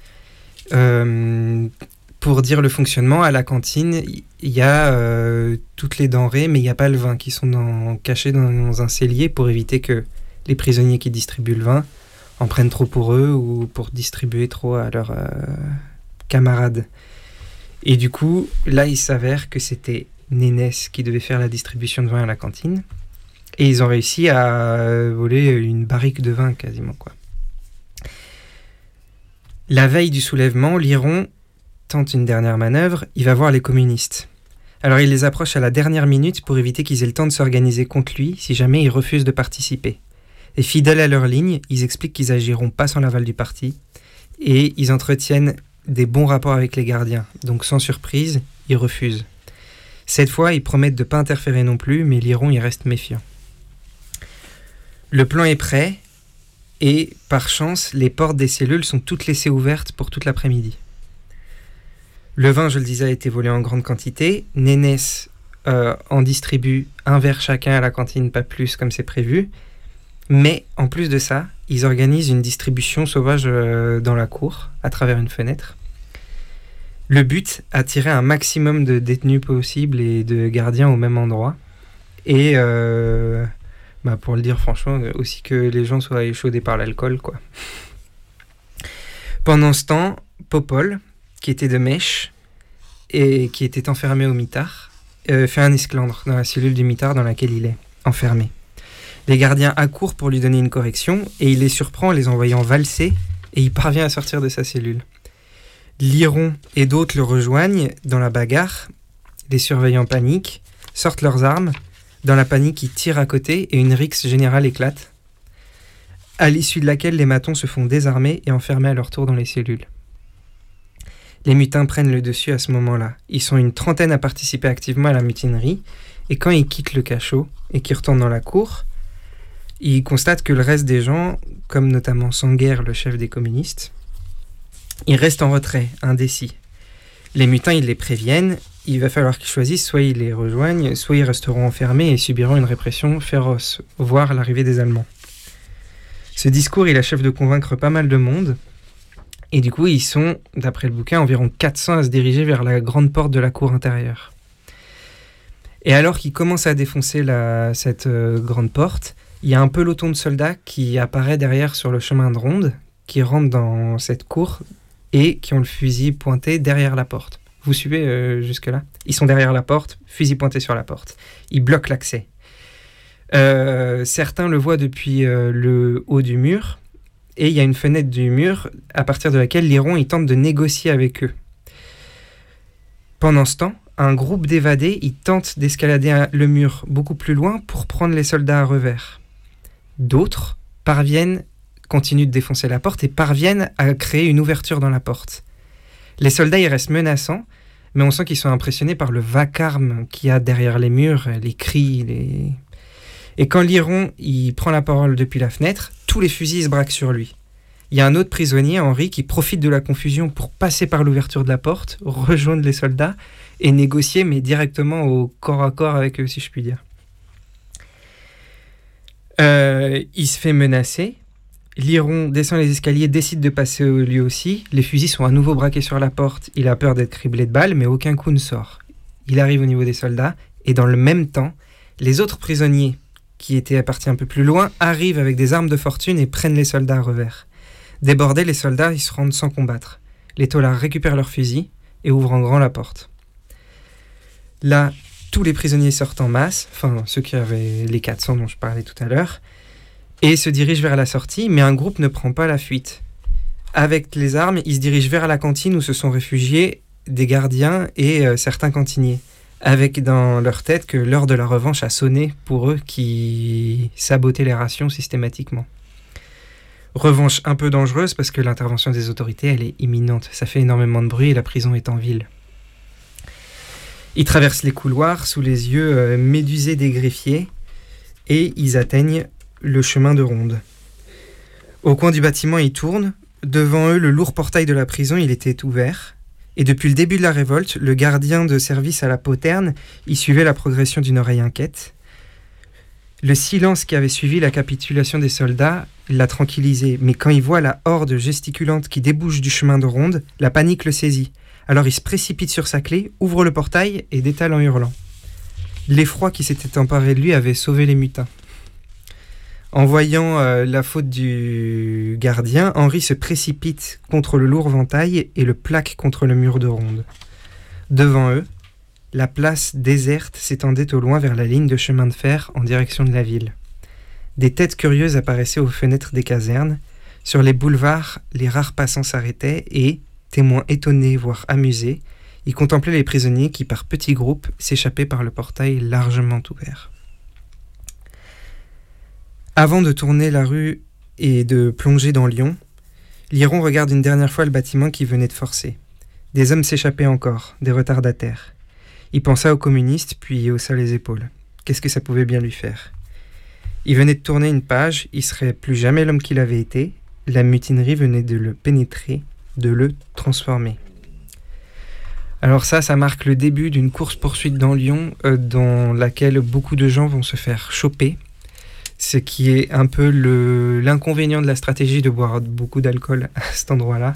Speaker 5: Pour dire le fonctionnement, à la cantine, il y a toutes les denrées, mais il n'y a pas le vin, qui sont cachés dans un cellier pour éviter que les prisonniers qui distribuent le vin en prennent trop pour eux ou pour distribuer trop à leurs camarades. Et du coup, là, il s'avère que c'était Nénès qui devait faire la distribution de vin à la cantine. Et ils ont réussi à voler une barrique de vin quasiment, quoi. La veille du soulèvement, Liron tente une dernière manœuvre, il va voir les communistes. Alors il les approche à la dernière minute pour éviter qu'ils aient le temps de s'organiser contre lui si jamais ils refusent de participer. Et fidèles à leur ligne, ils expliquent qu'ils agiront pas sans l'aval du parti et ils entretiennent des bons rapports avec les gardiens. Donc sans surprise, ils refusent. Cette fois, ils promettent de ne pas interférer non plus, mais Liron y reste méfiant. Le plan est prêt et par chance, les portes des cellules sont toutes laissées ouvertes pour toute l'après-midi. Le vin, je le disais, a été volé en grande quantité. Nénès en distribue un verre chacun à la cantine, pas plus comme c'est prévu. Mais en plus de ça, ils organisent une distribution sauvage dans la cour, à travers une fenêtre. Le but, attirer un maximum de détenus possibles et de gardiens au même endroit. Et pour le dire franchement, aussi que les gens soient échaudés par l'alcool, quoi. Pendant ce temps, Popol, qui était de Mèche et qui était enfermé au mitard, fait un esclandre dans la cellule du mitard dans laquelle il est enfermé. Les gardiens accourent pour lui donner une correction et il les surprend en les envoyant valser et il parvient à sortir de sa cellule. Liron et d'autres le rejoignent dans la bagarre. Les surveillants paniquent, sortent leurs armes. Dans la panique, ils tirent à côté et une rixe générale éclate, à l'issue de laquelle les matons se font désarmer et enfermer à leur tour dans les cellules. Les mutins prennent le dessus à ce moment-là. Ils sont une trentaine à participer activement à la mutinerie et quand ils quittent le cachot et qu'ils retournent dans la cour, ils constatent que le reste des gens, comme notamment Sanguer, le chef des communistes, ils restent en retrait, indécis. Les mutins, ils les préviennent, il va falloir qu'ils choisissent, soit ils les rejoignent, soit ils resteront enfermés et subiront une répression féroce, voire l'arrivée des Allemands. Ce discours, il achève de convaincre pas mal de monde, et du coup, ils sont, d'après le bouquin, environ 400 à se diriger vers la grande porte de la cour intérieure. Et alors qu'ils commencent à défoncer cette grande porte, il y a un peloton de soldats qui apparaît derrière sur le chemin de ronde, qui rentrent dans cette cour et qui ont le fusil pointé derrière la porte. Vous suivez jusque-là ? Ils sont derrière la porte, fusil pointé sur la porte. Ils bloquent l'accès. Certains le voient depuis le haut du mur, et il y a une fenêtre du mur à partir de laquelle Liron il tente de négocier avec eux. Pendant ce temps, un groupe d'évadés il tente d'escalader le mur beaucoup plus loin pour prendre les soldats à revers. D'autres continuent de défoncer la porte et parviennent à créer une ouverture dans la porte. Les soldats ils restent menaçants, mais on sent qu'ils sont impressionnés par le vacarme qu'il y a derrière les murs, les cris, Et quand Liron il prend la parole depuis la fenêtre, tous les fusils se braquent sur lui. Il y a un autre prisonnier, Henri, qui profite de la confusion pour passer par l'ouverture de la porte, rejoindre les soldats et négocier, mais directement au corps à corps avec eux, si je puis dire. Il se fait menacer. Liron descend les escaliers, décide de passer lui aussi. Les fusils sont à nouveau braqués sur la porte. Il a peur d'être criblé de balles, mais aucun coup ne sort. Il arrive au niveau des soldats, et dans le même temps, les autres prisonniers, qui étaient partis un peu plus loin, arrivent avec des armes de fortune et prennent les soldats à revers. Débordés, les soldats ils se rendent sans combattre. Les taulards récupèrent leurs fusils et ouvrent en grand la porte. Là, tous les prisonniers sortent en masse, enfin ceux qui avaient les 400 dont je parlais tout à l'heure, et se dirigent vers la sortie, mais un groupe ne prend pas la fuite. Avec les armes, ils se dirigent vers la cantine où se sont réfugiés des gardiens et certains cantiniers, avec dans leur tête que l'heure de la revanche a sonné pour eux qui sabotaient les rations systématiquement. Revanche un peu dangereuse parce que l'intervention des autorités, elle est imminente. Ça fait énormément de bruit et la prison est en ville. Ils traversent les couloirs sous les yeux médusés des greffiers et ils atteignent le chemin de ronde. Au coin du bâtiment, ils tournent. Devant eux, le lourd portail de la prison, il était ouvert. Et depuis le début de la révolte, le gardien de service à la poterne, il suivait la progression d'une oreille inquiète. Le silence qui avait suivi la capitulation des soldats l'a tranquillisé, mais quand il voit la horde gesticulante qui débouche du chemin de ronde, la panique le saisit. Alors il se précipite sur sa clé, ouvre le portail et détale en hurlant. L'effroi qui s'était emparé de lui avait sauvé les mutins. En voyant la faute du gardien, Henri se précipite contre le lourd ventail et le plaque contre le mur de ronde. Devant eux, la place déserte s'étendait au loin vers la ligne de chemin de fer en direction de la ville. Des têtes curieuses apparaissaient aux fenêtres des casernes. Sur les boulevards, les rares passants s'arrêtaient et, témoins étonnés voire amusés, ils contemplaient les prisonniers qui, par petits groupes, s'échappaient par le portail largement ouvert. Avant de tourner la rue et de plonger dans Lyon, Liron regarde une dernière fois le bâtiment qui venait de forcer. Des hommes s'échappaient encore, des retardataires. Il pensa aux communistes, puis haussa les épaules. Qu'est-ce que ça pouvait bien lui faire ? Il venait de tourner une page, il serait plus jamais l'homme qu'il avait été. La mutinerie venait de le pénétrer, de le transformer. Alors ça marque le début d'une course-poursuite dans Lyon, dans laquelle beaucoup de gens vont se faire choper. Ce qui est un peu l'inconvénient de la stratégie de boire beaucoup d'alcool à cet endroit-là.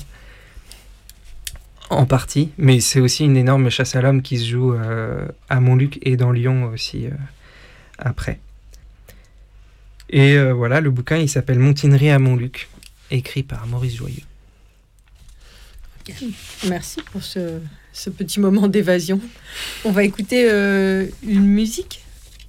Speaker 5: En partie, mais c'est aussi une énorme chasse à l'homme qui se joue à Montluc et dans Lyon aussi après. Et voilà, le bouquin il s'appelle Mutinerie à Montluc, écrit par Maurice Joyeux.
Speaker 4: Merci pour ce petit moment d'évasion. On va écouter une musique.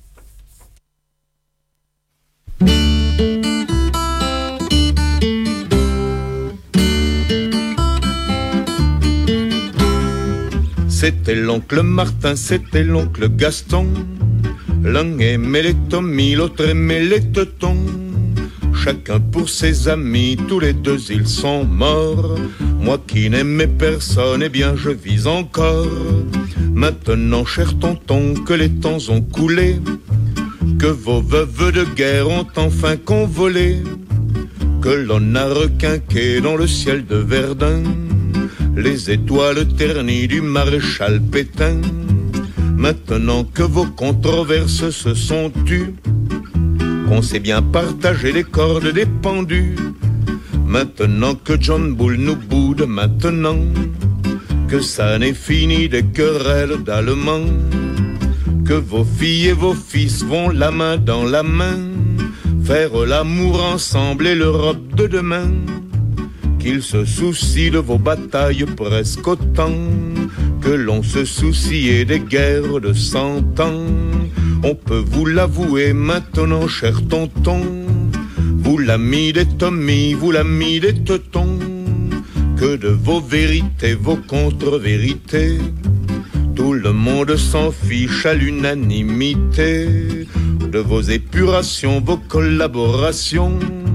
Speaker 7: C'était l'oncle Martin, c'était l'oncle Gaston. L'un aimait les Tommy, l'autre aimait les Teutons. Chacun pour ses amis, tous les deux ils sont morts. Moi qui n'aimais personne, eh bien je vis encore. Maintenant, cher tonton, que les temps ont coulé, que vos veuves de guerre ont enfin convolé, que l'on a requinqué dans le ciel de Verdun les étoiles ternies du maréchal Pétain. Maintenant que vos controverses se sont tues, qu'on sait bien partager les cordes des pendus, maintenant que John Bull nous boude, maintenant que ça n'est fini des querelles d'Allemands, que vos filles et vos fils vont la main dans la main faire l'amour ensemble et l'Europe de demain, qu'ils se soucient de vos batailles presque autant que l'on se souciait des guerres de 100 ans. On peut vous l'avouer maintenant, cher tonton, vous l'ami des Tommy, vous l'ami des Teutons, que de vos vérités, vos contre-vérités, tout le monde s'en fiche à l'unanimité. De vos épurations, vos collaborations,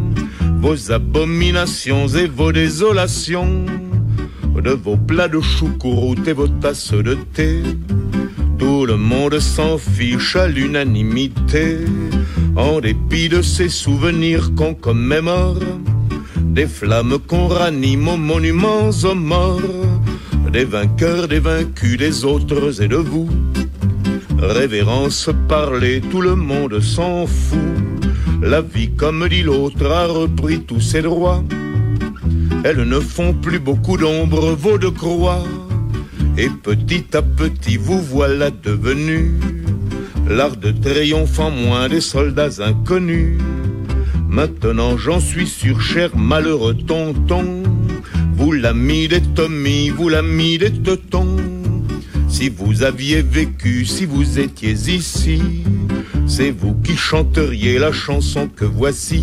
Speaker 7: vos abominations et vos désolations, de vos plats de choucroute et vos tasses de thé, tout le monde s'en fiche à l'unanimité. En dépit de ces souvenirs qu'on commémore, des flammes qu'on ranime aux monuments aux morts, des vainqueurs, des vaincus, des autres et de vous, révérence, parler, tout le monde s'en fout. La vie, comme dit l'autre, a repris tous ses droits. Elles ne font plus beaucoup d'ombre, vos de croix. Et petit à petit, vous voilà devenus l'art de triomphe en moins des soldats inconnus. Maintenant, j'en suis sûr, cher malheureux tonton, vous l'ami des Tommy, vous l'ami des Teutons. Si vous aviez vécu, si vous étiez ici, c'est vous qui chanteriez la chanson que voici.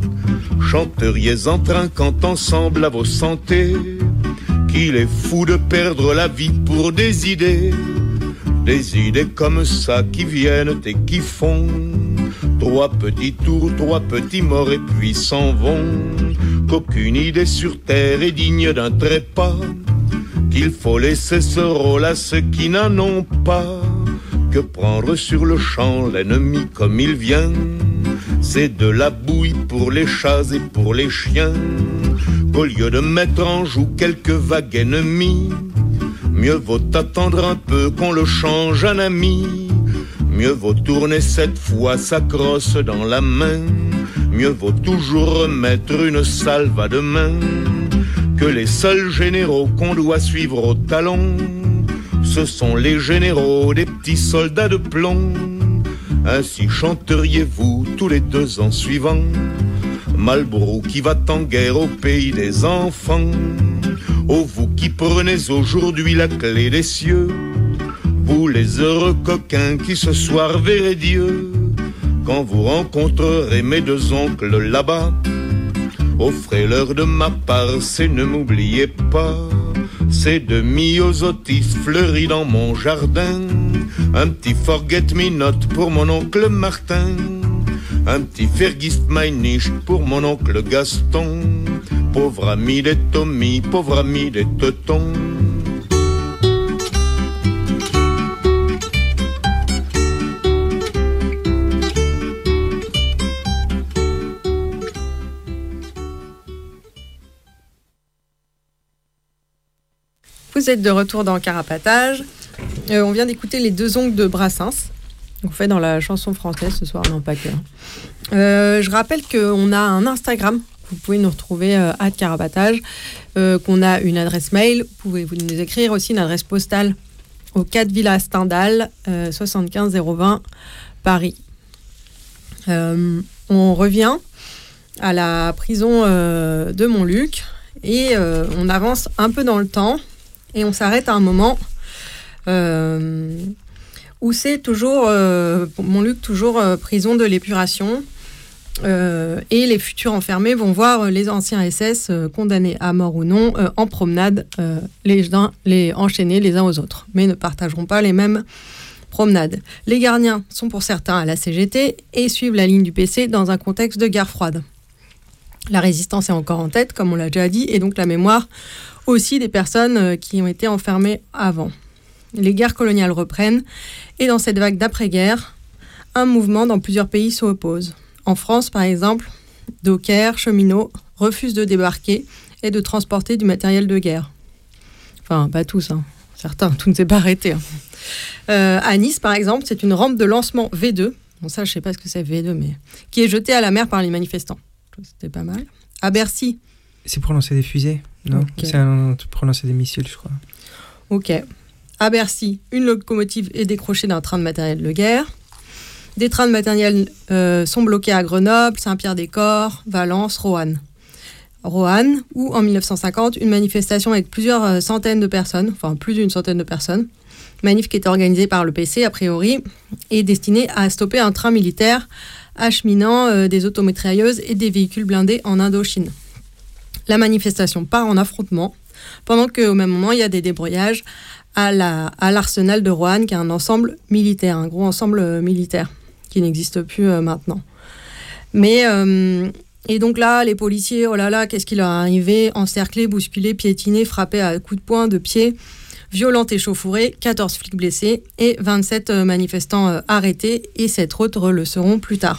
Speaker 7: Chanteriez en trinquant ensemble à vos santés, qu'il est fou de perdre la vie pour des idées comme ça qui viennent et qui font 3 petits tours, 3 petits morts et puis s'en vont. Qu'aucune idée sur terre est digne d'un trépas, qu'il faut laisser ce rôle à ceux qui n'en ont pas, que prendre sur le champ l'ennemi comme il vient, c'est de la bouille pour les chats et pour les chiens. Qu'au lieu de mettre en joue quelques vagues ennemies, mieux vaut attendre un peu qu'on le change en ami. Mieux vaut tourner cette fois sa crosse dans la main, mieux vaut toujours remettre une salve à demain, que les seuls généraux qu'on doit suivre au talon, ce sont les généraux des petits soldats de plomb. Ainsi chanteriez-vous tous les 2 ans suivants. Marlborough qui va en guerre au pays des enfants. Oh, vous qui prenez aujourd'hui la clé des cieux, vous les heureux coquins qui ce soir verrez Dieu. Quand vous rencontrerez mes 2 oncles là-bas, offrez-leur de ma part, c'est ne m'oubliez pas. C'est de myosotis fleuris dans mon jardin. Un petit forget-me-not pour mon oncle Martin. Un petit Vergisst-mich-nicht pour mon oncle Gaston. Pauvre ami des Tommy, pauvre ami des Teutons.
Speaker 4: Vous êtes de retour dans Carapatage. On vient d'écouter les 2 oncles de Brassens. On fait dans la chanson française ce soir, non pas que. Je rappelle qu'on a un Instagram. Vous pouvez nous retrouver à Carapatage. Qu'on a une adresse mail. Vous pouvez nous écrire aussi une adresse postale au 4 Villa Stendhal, 75 020 Paris. On revient à la prison de Montluc et on avance un peu dans le temps. Et on s'arrête à un moment où c'est toujours, Montluc, toujours prison de l'épuration. Et les futurs enfermés vont voir les anciens SS, condamnés à mort ou non, en promenade, les enchaînés les uns aux autres. Mais ne partageront pas les mêmes promenades. Les gardiens sont pour certains à la CGT et suivent la ligne du PC dans un contexte de guerre froide. La résistance est encore en tête, comme on l'a déjà dit, et donc la mémoire aussi des personnes qui ont été enfermées avant. Les guerres coloniales reprennent, et dans cette vague d'après-guerre, un mouvement dans plusieurs pays s'oppose. En France, par exemple, dockers, cheminots refusent de débarquer et de transporter du matériel de guerre. Enfin, pas tous, hein. Certains, tout ne s'est pas arrêté. Hein. À Nice, par exemple, c'est une rampe de lancement V2, bon ça je sais pas ce que c'est V2, mais qui est jetée à la mer par les manifestants. C'était pas mal. À Bercy.
Speaker 5: C'est pour lancer des fusées, non? Okay. C'est pour lancer des missiles, je crois.
Speaker 4: Ok. À Bercy, une locomotive est décrochée d'un train de matériel de guerre. Des trains de matériel sont bloqués à Grenoble, Saint-Pierre-des-Corps, Valence, Roanne. Roanne, où en 1950, une manifestation avec plusieurs centaines de personnes, enfin plus d'une centaine de personnes, manif qui était organisée par le PC a priori, et destinée à stopper un train militaire acheminant des automitrailleuses et des véhicules blindés en Indochine. La manifestation part en affrontement, pendant qu'au même moment, il y a des débrouillages à l'arsenal de Roanne, qui est un ensemble militaire, un gros ensemble militaire, qui n'existe plus maintenant. Mais, et donc là, les policiers, oh là là, qu'est-ce qui leur est arrivé? Encerclés, bousculés, piétinés, frappés à coups de poing, de pied, violents échauffourés, 14 flics blessés et 27 manifestants arrêtés, et 7 autres le seront plus tard.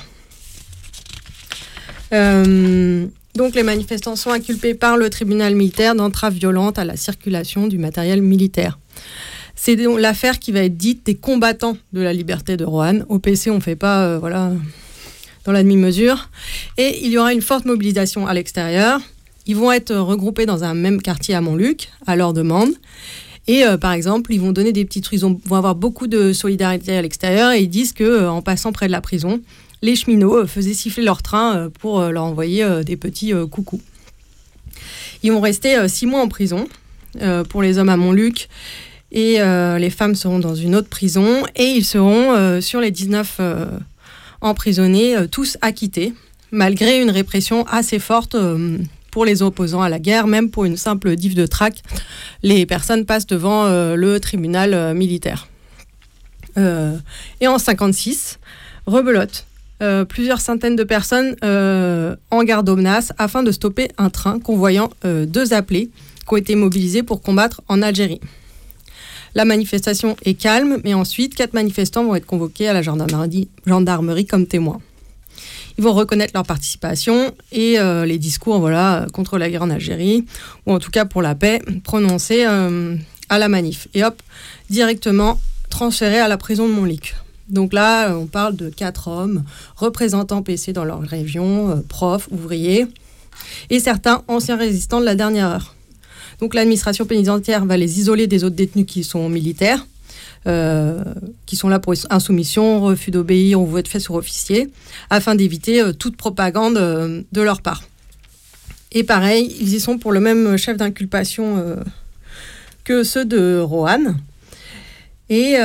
Speaker 4: Donc les manifestants sont inculpés par le tribunal militaire d'entrave violente à la circulation du matériel militaire. C'est donc l'affaire qui va être dite des combattants de la liberté de Roanne. Au PC, on ne fait pas dans la demi-mesure. Et il y aura une forte mobilisation à l'extérieur. Ils vont être regroupés dans un même quartier à Montluc, à leur demande. Et par exemple, ils vont donner des petits trucs. Ils vont avoir beaucoup de solidarité à l'extérieur et ils disent qu'en passant près de la prison, les cheminots faisaient siffler leur train pour leur envoyer des petits coucous. Ils vont rester 6 mois en prison pour les hommes à Montluc, et les femmes seront dans une autre prison, et ils seront sur les 19 emprisonnés tous acquittés, malgré une répression assez forte pour les opposants à la guerre. Même pour une simple diff de traque, les personnes passent devant le tribunal militaire. Et en 1956, rebelote. Plusieurs centaines de personnes en garde aux menaces afin de stopper un train convoyant 2 appelés qui ont été mobilisés pour combattre en Algérie. La manifestation est calme, mais ensuite 4 manifestants vont être convoqués à la gendarmerie comme témoins. Ils vont reconnaître leur participation et les discours contre la guerre en Algérie, ou en tout cas pour la paix, prononcés à la manif. Et hop, directement transférés à la prison de Montluc. Donc là, on parle de 4 hommes, représentants PC dans leur région, profs, ouvriers, et certains anciens résistants de la dernière heure. Donc l'administration pénitentiaire va les isoler des autres détenus qui sont militaires, qui sont là pour insoumission, refus d'obéir ou voie de fait sur officier, afin d'éviter toute propagande de leur part. Et pareil, ils y sont pour le même chef d'inculpation que ceux de Roanne. Et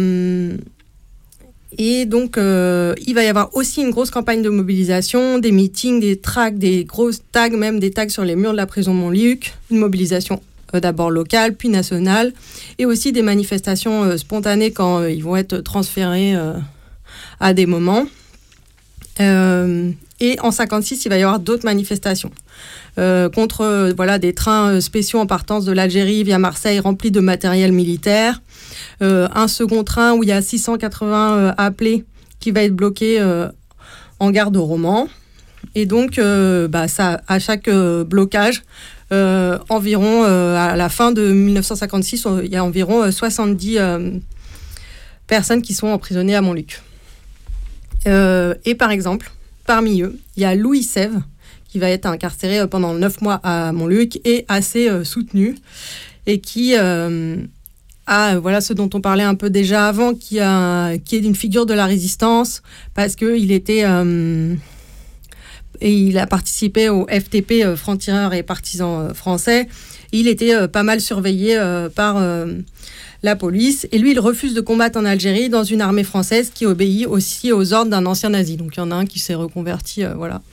Speaker 4: donc, il va y avoir aussi une grosse campagne de mobilisation, des meetings, des tracts, des grosses tags, même des tags sur les murs de la prison de Montluc, une mobilisation d'abord locale, puis nationale, et aussi des manifestations spontanées quand ils vont être transférés à des moments. Et en 1956, il va y avoir d'autres manifestations contre des trains spéciaux en partance de l'Algérie via Marseille remplis de matériel militaire. Un second train où il y a 680 appelés qui va être bloqué en gare de Romans. Et donc, à chaque blocage, environ à la fin de 1956, il y a environ 70 personnes qui sont emprisonnées à Montluc. Et par exemple, parmi eux, il y a Louis Sèvres, qui va être incarcéré pendant 9 mois à Montluc et assez soutenu, et qui a ce dont on parlait un peu déjà avant, qui est une figure de la résistance, parce qu'il était... et il a participé au FTP, francs-tireurs et partisans français. Il était pas mal surveillé par la police. Et lui, il refuse de combattre en Algérie dans une armée française qui obéit aussi aux ordres d'un ancien nazi. Donc, il y en a un qui s'est reconverti,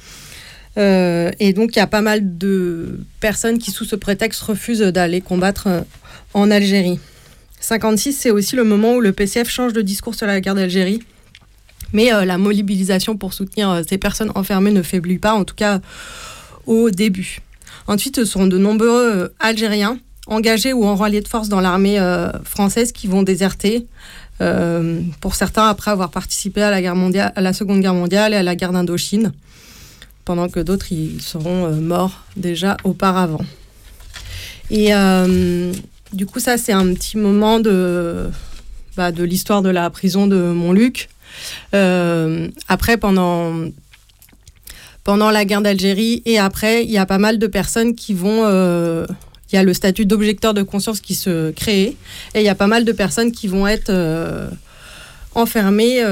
Speaker 4: et donc, il y a pas mal de personnes qui, sous ce prétexte, refusent d'aller combattre en Algérie. 1956, c'est aussi le moment où le PCF change de discours sur la guerre d'Algérie. Mais la mobilisation pour soutenir ces personnes enfermées ne faiblit pas, en tout cas au début. Ensuite, ce sont de nombreux Algériens engagés ou enrôlés de force dans l'armée française qui vont déserter. Pour certains, après avoir participé à la Seconde Guerre mondiale et à la guerre d'Indochine, pendant que d'autres ils seront morts déjà auparavant. Et du coup, ça, c'est un petit moment de l'histoire de la prison de Montluc. Après, pendant la guerre d'Algérie et après, il y a pas mal de personnes qui vont... il y a le statut d'objecteur de conscience qui se crée et il y a pas mal de personnes qui vont être enfermées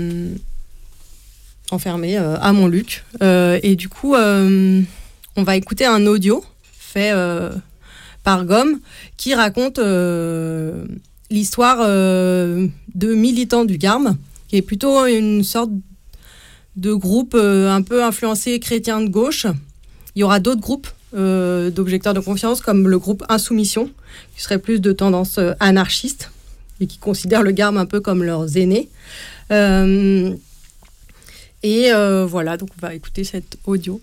Speaker 4: à Montluc. Et du coup, on va écouter un audio fait par Gomme qui raconte l'histoire de militants du GARM, qui est plutôt une sorte de groupe un peu influencé chrétien de gauche. Il y aura d'autres groupes d'objecteurs de conscience, comme le groupe Insoumission, qui serait plus de tendance anarchiste et qui considère le GARM un peu comme leurs aînés. Donc on va écouter cet audio.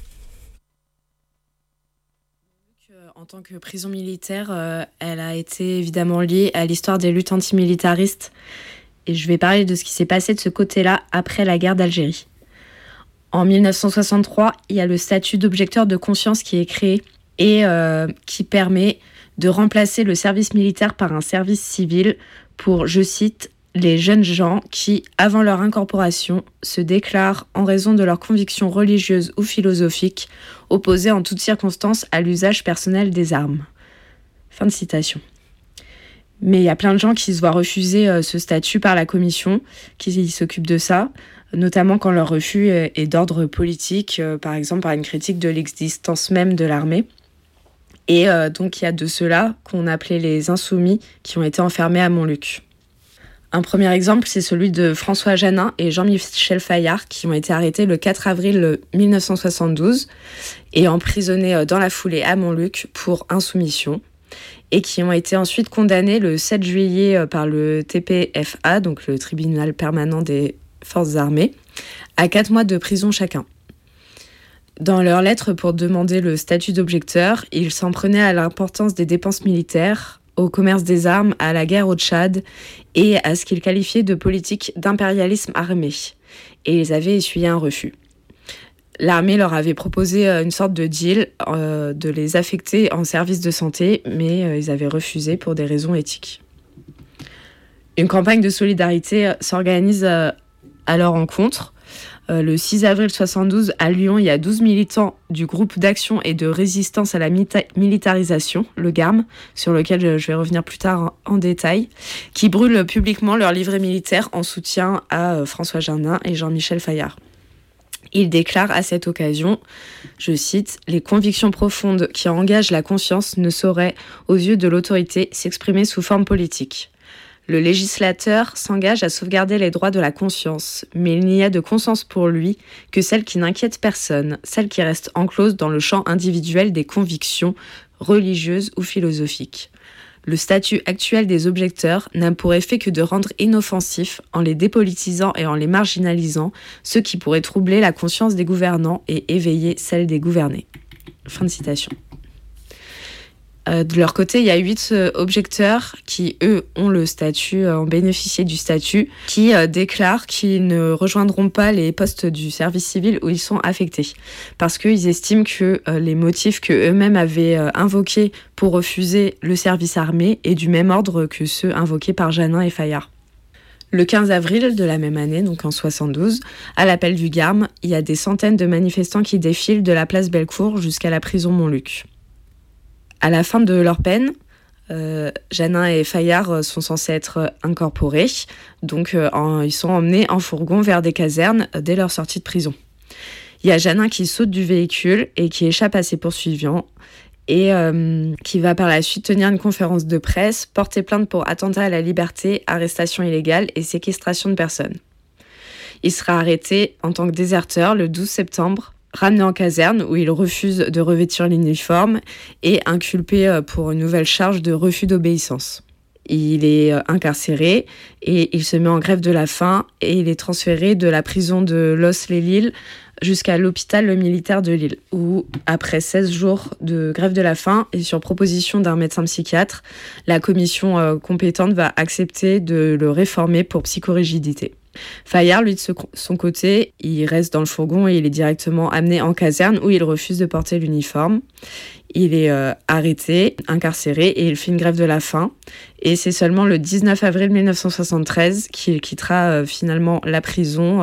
Speaker 9: En tant que prison militaire, elle a été évidemment liée à l'histoire des luttes antimilitaristes. Et je vais parler de ce qui s'est passé de ce côté-là après la guerre d'Algérie. En 1963, il y a le statut d'objecteur de conscience qui est créé et qui permet de remplacer le service militaire par un service civil pour, je cite, les jeunes gens qui, avant leur incorporation, se déclarent en raison de leurs convictions religieuses ou philosophiques, opposées en toutes circonstances à l'usage personnel des armes. Fin de citation. Mais il y a plein de gens qui se voient refuser ce statut par la commission, qui s'occupe de ça, notamment quand leur refus est d'ordre politique, par exemple par une critique de l'existence même de l'armée. Et donc il y a de ceux-là qu'on appelait les insoumis qui ont été enfermés à Montluc. Un premier exemple, c'est celui de François Janin et Jean-Michel Fayard qui ont été arrêtés le 4 avril 1972 et emprisonnés dans la foulée à Montluc pour insoumission, et qui ont été ensuite condamnés le 7 juillet par le TPFA, donc le tribunal permanent des forces armées, à 4 mois de prison chacun. Dans leur lettre pour demander le statut d'objecteur, ils s'en prenaient à l'importance des dépenses militaires, au commerce des armes, à la guerre au Tchad et à ce qu'ils qualifiaient de politique d'impérialisme armé. Et ils avaient essuyé un refus. L'armée leur avait proposé une sorte de deal de les affecter en service de santé, mais ils avaient refusé pour des raisons éthiques. Une campagne de solidarité s'organise à leur encontre. Le 6 avril 72, à Lyon, il y a 12 militants du groupe d'action et de résistance à la militarisation, le GARM, sur lequel je vais revenir plus tard en détail, qui brûlent publiquement leur livret militaire en soutien à François Jeannin et Jean-Michel Fayard. Il déclare à cette occasion, je cite, « Les convictions profondes qui engagent la conscience ne sauraient, aux yeux de l'autorité, s'exprimer sous forme politique. Le législateur s'engage à sauvegarder les droits de la conscience, mais il n'y a de conscience pour lui que celle qui n'inquiète personne, celle qui reste enclose dans le champ individuel des convictions religieuses ou philosophiques. Le statut actuel des objecteurs n'a pour effet que de rendre inoffensif, en les dépolitisant et en les marginalisant, ceux qui pourraient troubler la conscience des gouvernants et éveiller celle des gouvernés. » Fin de citation. De leur côté, il y a 8 objecteurs qui, eux, ont bénéficié du statut, qui déclarent qu'ils ne rejoindront pas les postes du service civil où ils sont affectés. Parce qu'ils estiment que les motifs qu'eux-mêmes avaient invoqués pour refuser le service armé est du même ordre que ceux invoqués par Jeannin et Fayard. Le 15 avril de la même année, donc en 72, à l'appel du GARM, il y a des centaines de manifestants qui défilent de la place Bellecour jusqu'à la prison Montluc. À la fin de leur peine, Jeannin et Fayard sont censés être incorporés, donc ils sont emmenés en fourgon vers des casernes dès leur sortie de prison. Il y a Jeannin qui saute du véhicule et qui échappe à ses poursuivants et qui va par la suite tenir une conférence de presse, porter plainte pour attentat à la liberté, arrestation illégale et séquestration de personnes. Il sera arrêté en tant que déserteur le 12 septembre, ramené en caserne où il refuse de revêtir l'uniforme et inculpé pour une nouvelle charge de refus d'obéissance. Il est incarcéré et il se met en grève de la faim et il est transféré de la prison de Los-les-Lilles jusqu'à l'hôpital militaire de Lille où, après 16 jours de grève de la faim et sur proposition d'un médecin psychiatre, la commission compétente va accepter de le réformer pour psychorigidité. Fayard, lui, de son côté, il reste dans le fourgon et il est directement amené en caserne où il refuse de porter l'uniforme. Il est arrêté, incarcéré et il fait une grève de la faim. Et c'est seulement le 19 avril 1973 qu'il quittera finalement la prison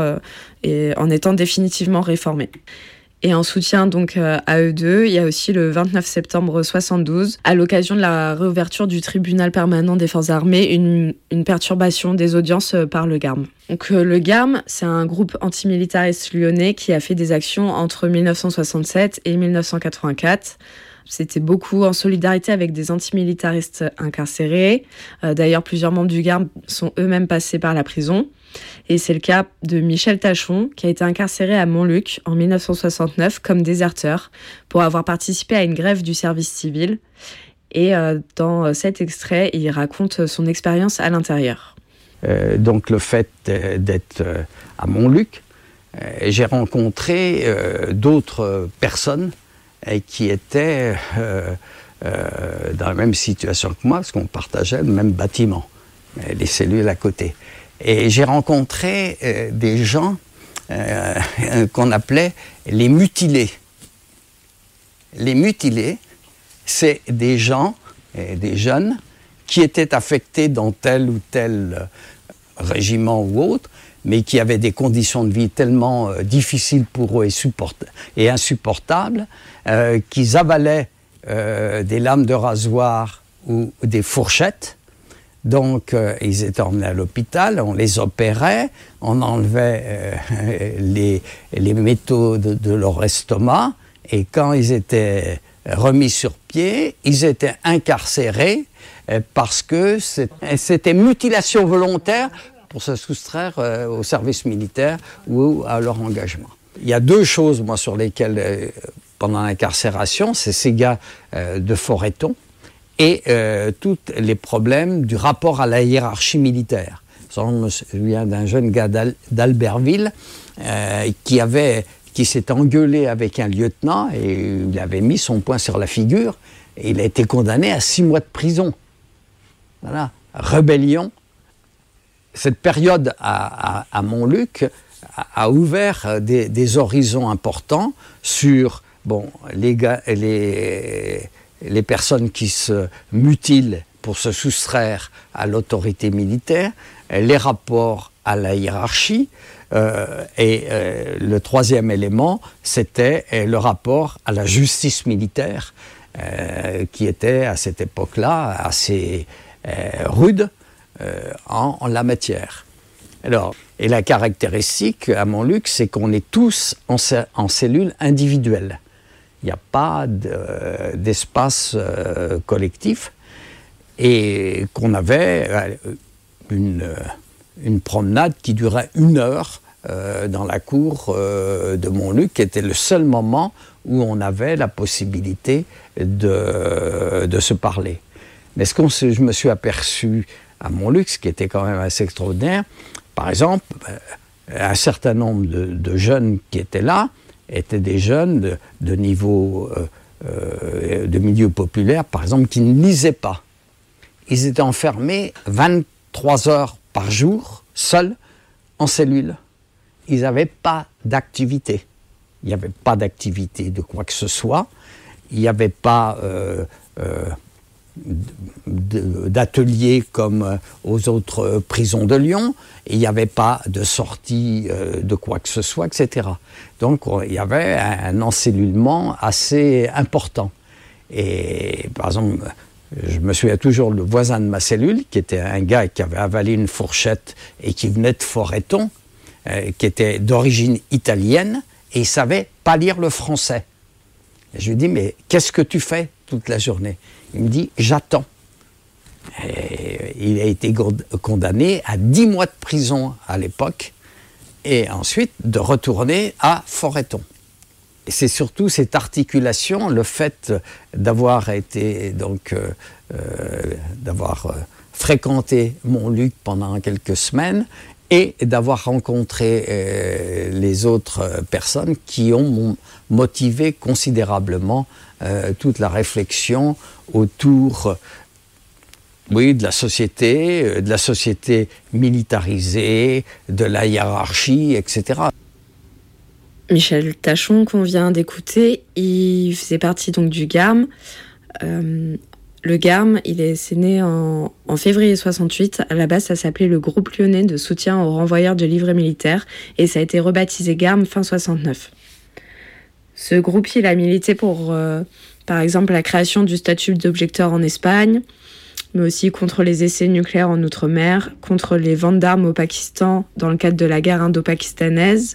Speaker 9: en étant définitivement réformé. Et en soutien donc à eux deux, il y a aussi le 29 septembre 72, à l'occasion de la réouverture du tribunal permanent des forces armées, une perturbation des audiences par le GARM. Donc le GARM, c'est un groupe antimilitariste lyonnais qui a fait des actions entre 1967 et 1984. C'était beaucoup en solidarité avec des antimilitaristes incarcérés. D'ailleurs, plusieurs membres du GARM sont eux-mêmes passés par la prison. Et c'est le cas de Michel Tachon, qui a été incarcéré à Montluc en 1969 comme déserteur pour avoir participé à une grève du service civil. Et dans cet extrait, il raconte son expérience à l'intérieur.
Speaker 10: Donc le fait d'être à Montluc, j'ai rencontré d'autres personnes qui étaient dans la même situation que moi, parce qu'on partageait le même bâtiment, les cellules à côté. Et j'ai rencontré des gens qu'on appelait les mutilés. Les mutilés, c'est des gens, des jeunes, qui étaient affectés dans tel ou tel régiment ou autre, mais qui avaient des conditions de vie tellement difficiles pour eux et insupportables, qu'ils avalaient des lames de rasoir ou des fourchettes. Donc, ils étaient emmenés à l'hôpital, on les opérait, on enlevait les métaux de leur estomac, et quand ils étaient remis sur pied, ils étaient incarcérés parce que c'était mutilation volontaire pour se soustraire au service militaire ou à leur engagement. Il y a deux choses, moi, sur lesquelles, pendant l'incarcération, c'est ces gars de Forêton, et tous les problèmes du rapport à la hiérarchie militaire. Je me souviens d'un jeune gars d'Albertville qui s'est engueulé avec un lieutenant et il avait mis son poing sur la figure et il a été condamné à 6 mois de prison. Voilà, rébellion. Cette période à Montluc a ouvert des horizons importants sur les personnes qui se mutilent pour se soustraire à l'autorité militaire, les rapports à la hiérarchie, Le troisième élément, c'était le rapport à la justice militaire, qui était à cette époque-là assez rude en la matière. Alors, et la caractéristique à Montluc, c'est qu'on est tous en cellules individuelles. Il n'y a pas d'espace collectif, et qu'on avait une promenade qui durait 1 heure dans la cour de Montluc, qui était le seul moment où on avait la possibilité de se parler. Mais je me suis aperçu à Montluc, ce qui était quand même assez extraordinaire, par exemple, un certain nombre de jeunes qui étaient là étaient des jeunes de niveau de milieu populaire, par exemple, qui ne lisaient pas. Ils étaient enfermés 23 heures par jour, seuls, en cellule. Ils n'avaient pas d'activité. Il n'y avait pas d'activité de quoi que ce soit. Il n'y avait pas d'atelier comme aux autres prisons de Lyon. Il n'y avait pas de sortie de quoi que ce soit, etc. Donc il y avait un encellulement assez important. Et par exemple, je me souviens toujours le voisin de ma cellule, qui était un gars qui avait avalé une fourchette et qui venait de Forêton, qui était d'origine italienne, et il ne savait pas lire le français. Et je lui dis, mais qu'est-ce que tu fais toute la journée? Il me dit, j'attends. Et il a été condamné à 10 mois de prison à l'époque, et ensuite de retourner à Forêton. Et c'est surtout cette articulation, le fait d'avoir été d'avoir fréquenté Montluc pendant quelques semaines et d'avoir rencontré les autres personnes qui ont motivé considérablement toute la réflexion autour de la société militarisée, de la hiérarchie, etc.
Speaker 9: Michel Tachon, qu'on vient d'écouter, il faisait partie donc du GARM. Le GARM, c'est né en février 68. À la base, ça s'appelait le Groupe Lyonnais de soutien aux renvoyeurs de livrets militaires, et ça a été rebaptisé GARM fin 69. Ce groupe, il a milité pour, par exemple, la création du statut d'objecteur en Espagne, mais aussi contre les essais nucléaires en Outre-mer, contre les ventes d'armes au Pakistan dans le cadre de la guerre indo-pakistanaise,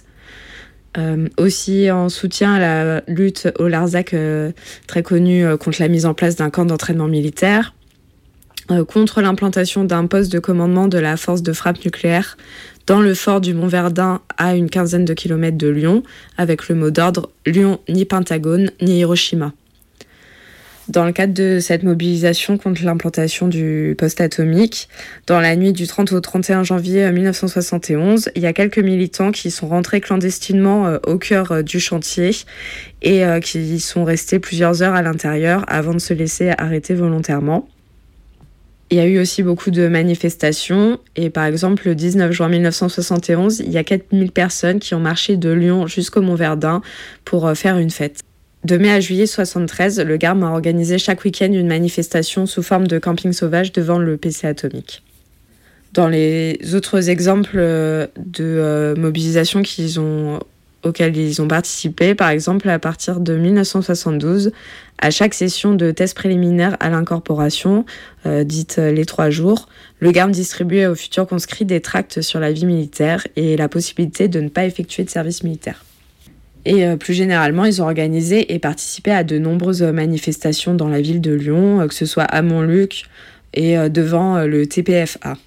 Speaker 9: aussi en soutien à la lutte au Larzac, très connue, contre la mise en place d'un camp d'entraînement militaire, contre l'implantation d'un poste de commandement de la force de frappe nucléaire dans le fort du Mont-Verdun à une quinzaine de kilomètres de Lyon, avec le mot d'ordre « Lyon, ni Pentagone, ni Hiroshima ». Dans le cadre de cette mobilisation contre l'implantation du poste atomique, dans la nuit du 30 au 31 janvier 1971, il y a quelques militants qui sont rentrés clandestinement au cœur du chantier et qui sont restés plusieurs heures à l'intérieur avant de se laisser arrêter volontairement. Il y a eu aussi beaucoup de manifestations et par exemple le 19 juin 1971, il y a 4000 personnes qui ont marché de Lyon jusqu'au Mont-Verdun pour faire une fête. De mai à juillet 73, le GARM a organisé chaque week-end une manifestation sous forme de camping sauvage devant le PC atomique. Dans les autres exemples de mobilisation auxquelles ils ont participé, par exemple à partir de 1972, à chaque session de test préliminaire à l'incorporation, dite les 3 jours, le GARM distribuait aux futurs conscrits des tracts sur la vie militaire et la possibilité de ne pas effectuer de service militaire. Et plus généralement, ils ont organisé et participé à de nombreuses manifestations dans la ville de Lyon, que ce soit à Montluc et devant le TPFA.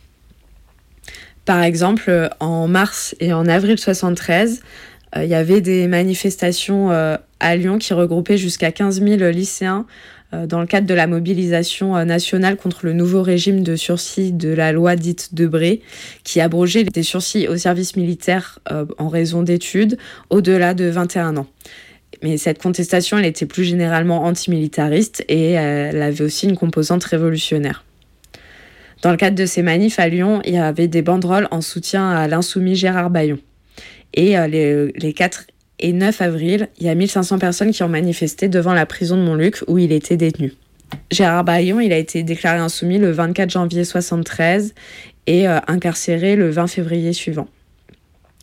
Speaker 9: Par exemple, en mars et en avril 73, il y avait des manifestations à Lyon qui regroupaient jusqu'à 15 000 lycéens dans le cadre de la mobilisation nationale contre le nouveau régime de sursis de la loi dite Debré, qui abrogeait des sursis au service militaire en raison d'études au-delà de 21 ans. Mais cette contestation, elle était plus généralement antimilitariste et elle avait aussi une composante révolutionnaire. Dans le cadre de ces manifs à Lyon, il y avait des banderoles en soutien à l'insoumis Gérard Baillon. Et les 4 et 9 avril, il y a 1500 personnes qui ont manifesté devant la prison de Montluc où il était détenu. Gérard Baillon, il a été déclaré insoumis le 24 janvier 73 et incarcéré le 20 février suivant.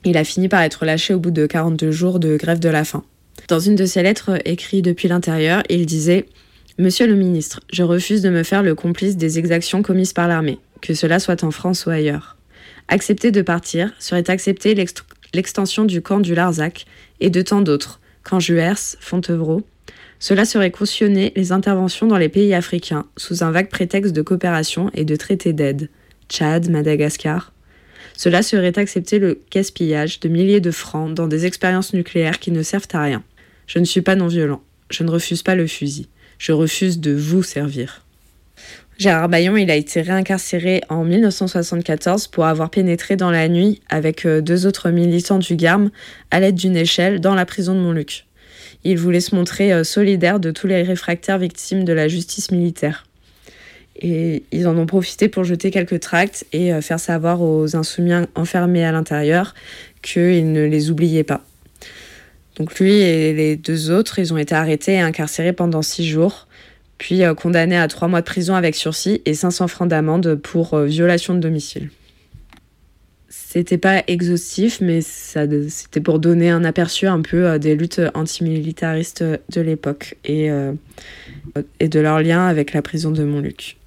Speaker 9: Il a fini par être lâché au bout de 42 jours de grève de la faim. Dans une de ses lettres écrites depuis l'intérieur, il disait « Monsieur le ministre, je refuse de me faire le complice des exactions commises par l'armée, que cela soit en France ou ailleurs. Accepter de partir serait accepter l'extension du camp du Larzac et de tant d'autres, camp Juers, Fontevraud. Cela serait cautionner les interventions dans les pays africains sous un vague prétexte de coopération et de traités d'aide. Tchad, Madagascar. Cela serait accepter le gaspillage de milliers de francs dans des expériences nucléaires qui ne servent à rien. Je ne suis pas non-violent. Je ne refuse pas le fusil. Je refuse de vous servir. » Gérard Baillon, il a été réincarcéré en 1974 pour avoir pénétré dans la nuit avec 2 autres militants du GARM à l'aide d'une échelle dans la prison de Montluc. Il voulait se montrer solidaire de tous les réfractaires victimes de la justice militaire. Et ils en ont profité pour jeter quelques tracts et faire savoir aux insoumis enfermés à l'intérieur qu'ils ne les oubliaient pas. Donc lui et les 2 autres, ils ont été arrêtés et incarcérés pendant 6 jours, puis condamnés à 3 mois de prison avec sursis et 500 francs d'amende pour violation de domicile. C'était pas exhaustif, mais c'était pour donner un aperçu un peu des luttes antimilitaristes de l'époque et de leur lien avec la prison de Montluc.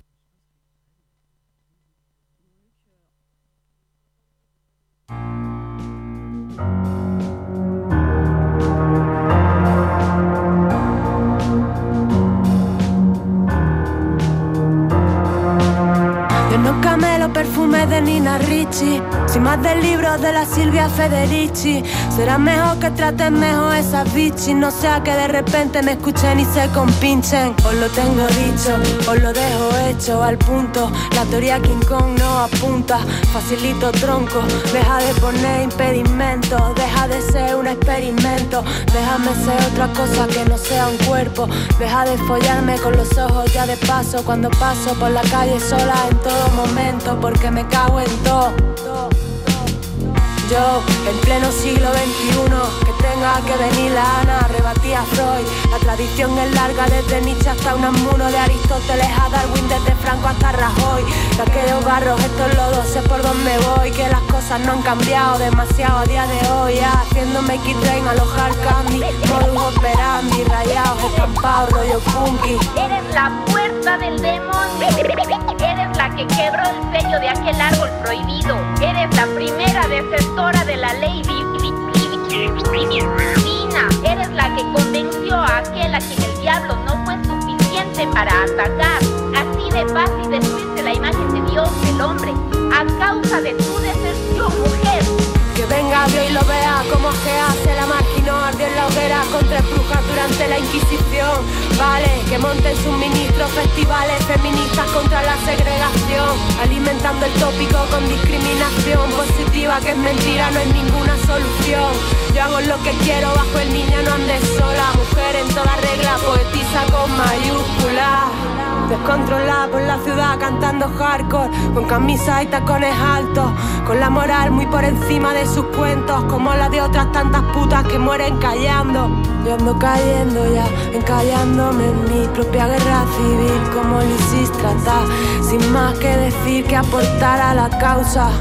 Speaker 11: No camelo, perfume de Nina Ricci. Sin más del libro de la Silvia Federici. Será mejor que traten mejor esas bichis. No sea que de repente me escuchen y se compinchen. Os lo tengo dicho, os lo dejo hecho al punto. La teoría King Kong no apunta. Facilito tronco, deja de poner impedimentos. Deja de ser un experimento. Déjame ser otra cosa que no sea un cuerpo. Deja de follarme con los ojos ya de paso. Cuando paso por la calle sola en todo momento, porque me cago en todo. Yo, en pleno siglo XXI, que tenga que venir la Ana, rebatí a Freud. La tradición es larga, desde Nietzsche hasta Unamuno, de Aristóteles a Darwin, desde Franco hasta Rajoy. De aquellos barros, estos lodos, sé por dónde voy, que las cosas no han cambiado demasiado a día de hoy. Haciéndome X-Train, alojar candy, modus operandi, rayados, estampados, rollo funky.
Speaker 12: Eres la puerta del demonio. Eres la que quebró el sello de aquel árbol prohibido. Eres la primera desertora de la ley divina. Eres la que convenció a aquel a quien el diablo no fue suficiente para atacar. Así de fácil destruirse la imagen de Dios, el hombre, a causa de tu deserción, mujer.
Speaker 11: Que venga Dios y lo vea como que hace la máquina, ardió en la hoguera contra brujas durante la Inquisición. Vale, que monten sus ministros, festivales feministas contra la segregación, alimentando el tópico con discriminación positiva, que es mentira, no es ninguna solución. Yo hago lo que quiero bajo el niño, no andes sola. Mujer en toda regla, poetisa con mayúsculas. Descontrolada por la ciudad cantando hardcore, con camisas y tacones altos, con la moral muy por encima de sus cuentos, como la de otras tantas putas que mueren callando. Yo ando cayendo ya, encallándome en mi propia guerra civil, como Lisístrata, sin más que decir que aportar a la causa.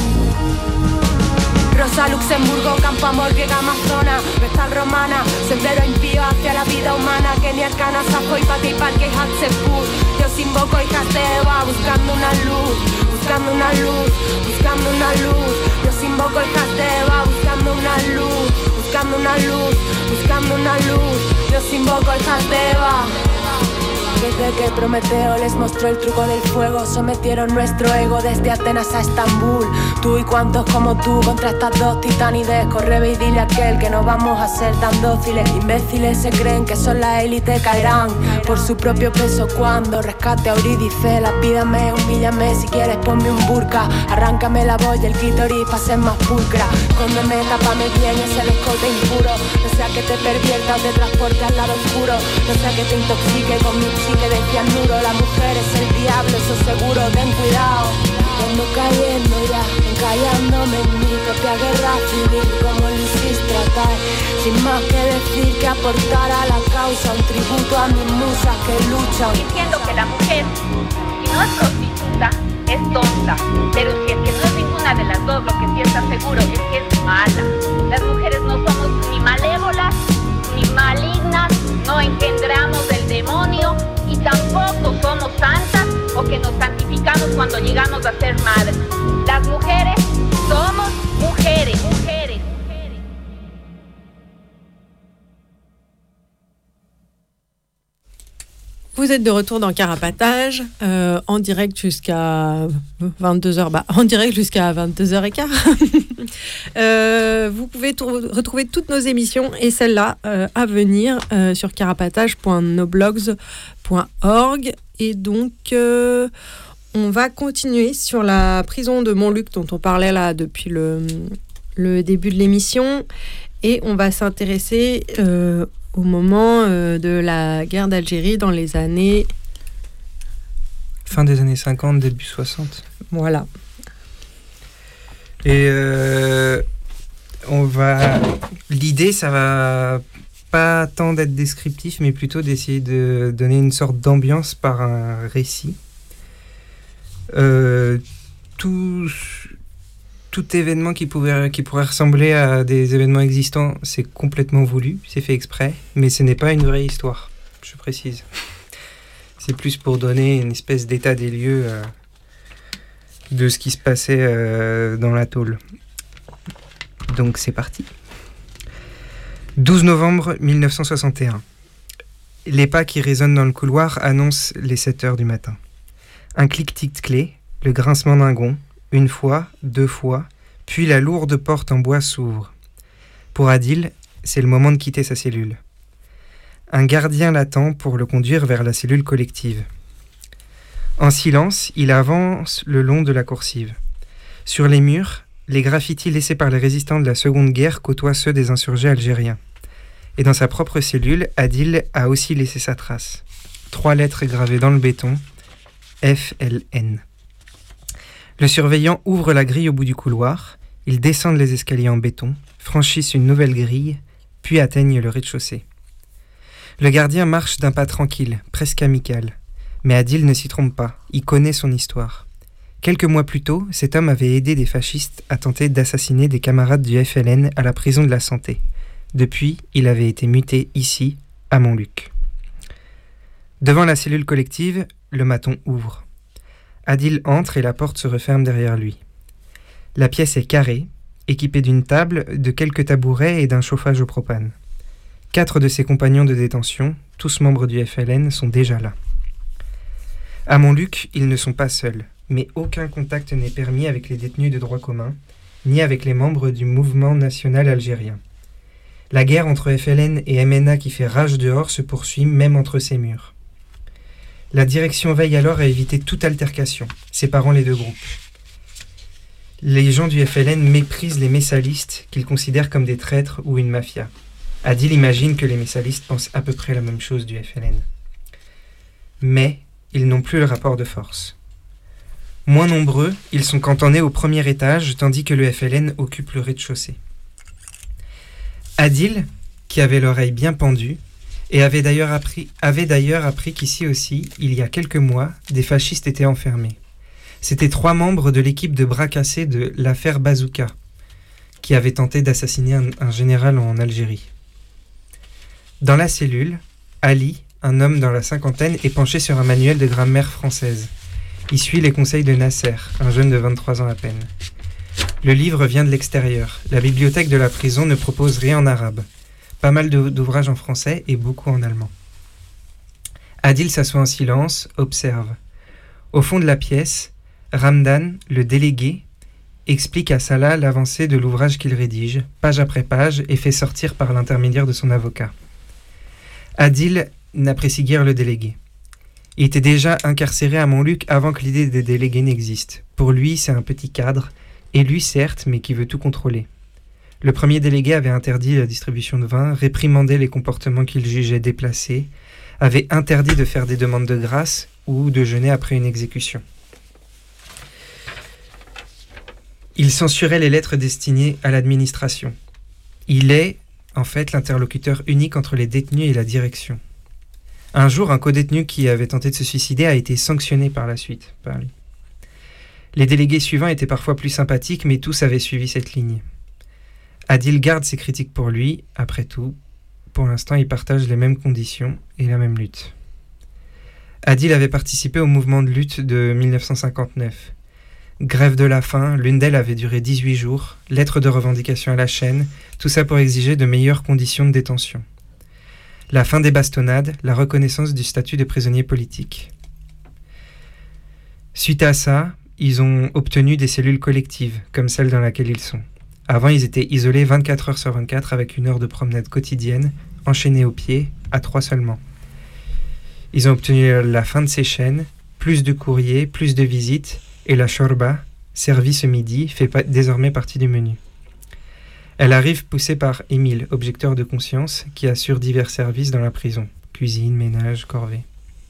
Speaker 11: Rosa Luxemburgo, Campo Amor, griega amazona, vestal romana, sendero impío hacia la vida humana, Kenia Arcana, Safo y Pati Parque y Hatshepsut. Yo os invoco hijas de Eva, buscando una luz, buscando una luz, buscando una luz. Yo os invoco hijas de Eva, buscando una luz, buscando una luz, buscando una luz. Yo os invoco hijas de Eva. Desde que Prometeo les mostró el truco del fuego, sometieron nuestro ego desde Atenas a Estambul. Tú y cuantos como tú contra estas dos titanides. Corre y dile a aquel que no vamos a ser tan dóciles. Imbéciles se creen que son la élite, caerán por su propio peso cuando rescate a Eurídice. Lapídame, humíllame, si quieres ponme un burka. Arráncame la voz y el clítoris pa' ser más pulcra. Escóndeme, tápame bien ese escote impuro. No sea que te pervierta o te transporte al lado oscuro. No sea que te intoxique con mi que decía Nuro, la mujer es el diablo, eso seguro, ten cuidado. Ando cayendo ya, encallándome en mi propia guerra civil, como Lisístrata, sin más que decir que aportar a la causa, un tributo a mis musas que luchan.
Speaker 12: Diciendo que la mujer, si no es prostituta, es tonta. Pero si es que no es ninguna de las dos, lo que sí está seguro es que es mala. Las mujeres no somos ni malévolas, ni malignas, no engendramos el demonio y tampoco somos santas o que nos santificamos cuando llegamos a ser madres. Las mujeres somos mujeres, mujeres.
Speaker 4: Vous êtes de retour dans Carapatage, en direct jusqu'à 22h, en direct jusqu'à 22h15. Vous pouvez retrouver toutes nos émissions et celles-là à venir sur carapatage.noblogs.org. Et donc, on va continuer sur la prison de Montluc dont on parlait là depuis le début de l'émission. Et on va s'intéresser au moment de la guerre d'Algérie dans les années...
Speaker 5: Fin des années 50, début 60.
Speaker 4: Voilà.
Speaker 5: Et l'idée, ça va pas tant d'être descriptif, mais plutôt d'essayer de donner une sorte d'ambiance par un récit. Tout événement qui pourrait ressembler à des événements existants, c'est complètement voulu, c'est fait exprès, mais ce n'est pas une vraie histoire, je précise. C'est plus pour donner une espèce d'état des lieux de ce qui se passait dans la tôle. Donc c'est parti. 12 novembre 1961. Les pas qui résonnent dans le couloir annoncent les 7 heures du matin. Un cliquetis de clé, le grincement d'un gond, une fois, 2 fois, puis la lourde porte en bois s'ouvre. Pour Adil, c'est le moment de quitter sa cellule. Un gardien l'attend pour le conduire vers la cellule collective. En silence, il avance le long de la coursive. Sur les murs, les graffitis laissés par les résistants de la Seconde Guerre côtoient ceux des insurgés algériens. Et dans sa propre cellule, Adil a aussi laissé sa trace. 3 lettres gravées dans le béton, FLN. Le surveillant ouvre la grille au bout du couloir, ils descendent les escaliers en béton, franchissent une nouvelle grille, puis atteignent le rez-de-chaussée. Le gardien marche d'un pas tranquille, presque amical. Mais Adil ne s'y trompe pas, il connaît son histoire. Quelques mois plus tôt, cet homme avait aidé des fascistes à tenter d'assassiner des camarades du FLN à la prison de la Santé. Depuis, il avait été muté ici, à Montluc. Devant la cellule collective, le maton ouvre. Adil entre et la porte se referme derrière lui. La pièce est carrée, équipée d'une table, de quelques tabourets et d'un chauffage au propane. 4 de ses compagnons de détention, tous membres du FLN, sont déjà là. À Montluc, ils ne sont pas seuls, mais aucun contact n'est permis avec les détenus de droit commun, ni avec les membres du mouvement national algérien. La guerre entre FLN et MNA qui fait rage dehors se poursuit même entre ces murs. La direction veille alors à éviter toute altercation, séparant les deux groupes. Les gens du FLN méprisent les messalistes qu'ils considèrent comme des traîtres ou une mafia. Adil imagine que les messalistes pensent à peu près la même chose du FLN. Mais ils n'ont plus le rapport de force. Moins nombreux, ils sont cantonnés au premier étage, tandis que le FLN occupe le rez-de-chaussée. Adil, qui avait l'oreille bien pendue, et avait d'ailleurs appris qu'ici aussi, il y a quelques mois, des fascistes étaient enfermés. C'étaient 3 membres de l'équipe de bras cassés de l'affaire Bazooka, qui avaient tenté d'assassiner un général en Algérie. Dans la cellule, Ali, un homme dans la cinquantaine, est penché sur un manuel de grammaire française. Il suit les conseils de Nasser, un jeune de 23 ans à peine. Le livre vient de l'extérieur. La bibliothèque de la prison ne propose rien en arabe. Pas mal d'ouvrages en français et beaucoup en allemand. Adil s'assoit en silence, observe. Au fond de la pièce, Ramdan, le délégué, explique à Salah l'avancée de l'ouvrage qu'il rédige, page après page, et fait sortir par l'intermédiaire de son avocat. Adil n'apprécie guère le délégué. Il était déjà incarcéré à Montluc avant que l'idée des délégués n'existe. Pour lui, c'est un petit cadre, élu certes, mais qui veut tout contrôler. Le premier délégué avait interdit la distribution de vin, réprimandé les comportements qu'il jugeait déplacés, avait interdit de faire des demandes de grâce ou de jeûner après une exécution. Il censurait les lettres destinées à l'administration. Il est, en fait, l'interlocuteur unique entre les détenus et la direction. Un jour, un codétenu qui avait tenté de se suicider a été sanctionné par la suite par lui. Les délégués suivants étaient parfois plus sympathiques, mais tous avaient suivi cette ligne. Adil garde ses critiques pour lui. Après tout, pour l'instant, ils partagent les mêmes conditions et la même lutte. Adil avait participé au mouvement de lutte de 1959. Grève de la faim, l'une d'elles avait duré 18 jours, lettre de revendication à la chaîne, tout ça pour exiger de meilleures conditions de détention. La fin des bastonnades, la reconnaissance du statut de prisonnier politique. Suite à ça, ils ont obtenu des cellules collectives, comme celle dans laquelle ils sont. Avant, ils étaient isolés 24 heures sur 24 avec une heure de promenade quotidienne, enchaînés aux pieds, à 3 seulement. Ils ont obtenu la fin de ces chaînes, plus de courriers, plus de visites, et la shorba, servie ce midi, fait désormais partie du menu. Elle arrive poussée par Émile, objecteur de conscience, qui assure divers services dans la prison, cuisine, ménage, corvée.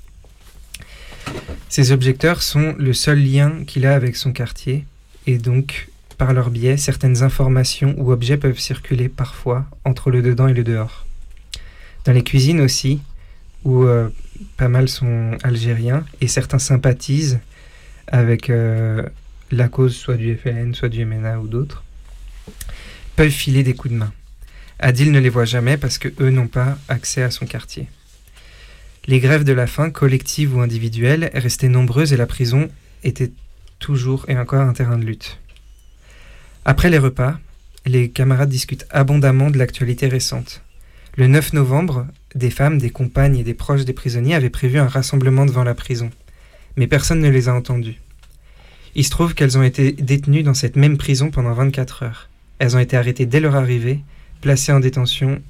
Speaker 5: Ces objecteurs sont le seul lien qu'il a avec son quartier, et donc, par leur biais, certaines informations ou objets peuvent circuler parfois entre le dedans et le dehors. Dans les cuisines aussi, où pas mal sont algériens, et certains sympathisent avec la cause soit du FLN, soit du MNA ou d'autres, peuvent filer des coups de main. Adil ne les voit jamais parce qu'eux n'ont pas accès à son quartier. Les grèves de la faim, collectives ou individuelles, restaient nombreuses et la prison était toujours et encore un terrain de lutte. Après les repas, les camarades discutent abondamment de l'actualité récente. Le 9 novembre, des femmes, des compagnes et des proches des prisonniers avaient prévu un rassemblement devant la prison. Mais personne ne les a entendues. Il se trouve qu'elles ont été détenues dans cette même prison pendant 24 heures. Elles ont été arrêtées dès leur arrivée, placées en détention,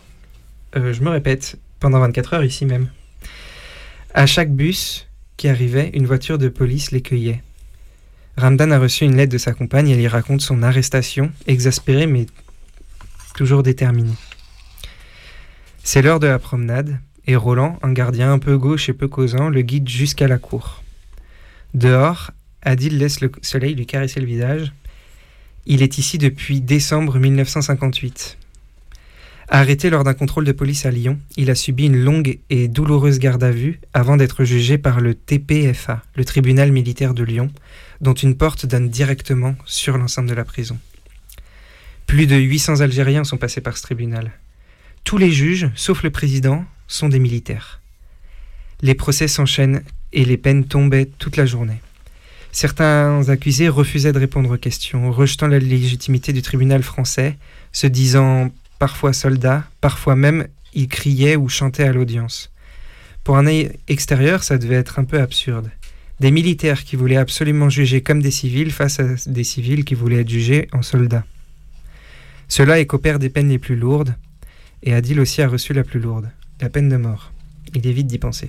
Speaker 5: pendant 24 heures ici même. À chaque bus qui arrivait, une voiture de police les cueillait. Ramdan a reçu une lettre de sa compagne, elle y raconte son arrestation, exaspérée mais toujours déterminée. C'est l'heure de la promenade, et Roland, un gardien un peu gauche et peu causant, le guide jusqu'à la cour. Dehors, Adil laisse le soleil lui caresser le visage. Il est ici depuis décembre 1958. Arrêté lors d'un contrôle de police à Lyon, il a subi une longue et douloureuse garde à vue avant d'être jugé par le TPFA, le tribunal militaire de Lyon, dont une porte donne directement sur l'enceinte de la prison. Plus de 800 Algériens sont passés par ce tribunal. Tous les juges, sauf le président, sont des militaires. Les procès s'enchaînent et les peines tombaient toute la journée. Certains accusés refusaient de répondre aux questions, rejetant la légitimité du tribunal français, se disant parfois soldats, parfois même ils criaient ou chantaient à l'audience. Pour un œil extérieur, ça devait être un peu absurde. Des militaires qui voulaient absolument juger comme des civils face à des civils qui voulaient être jugés en soldats. Cela écopère des peines les plus lourdes, et Adil aussi a reçu la plus lourde, la peine de mort. Il évite d'y penser.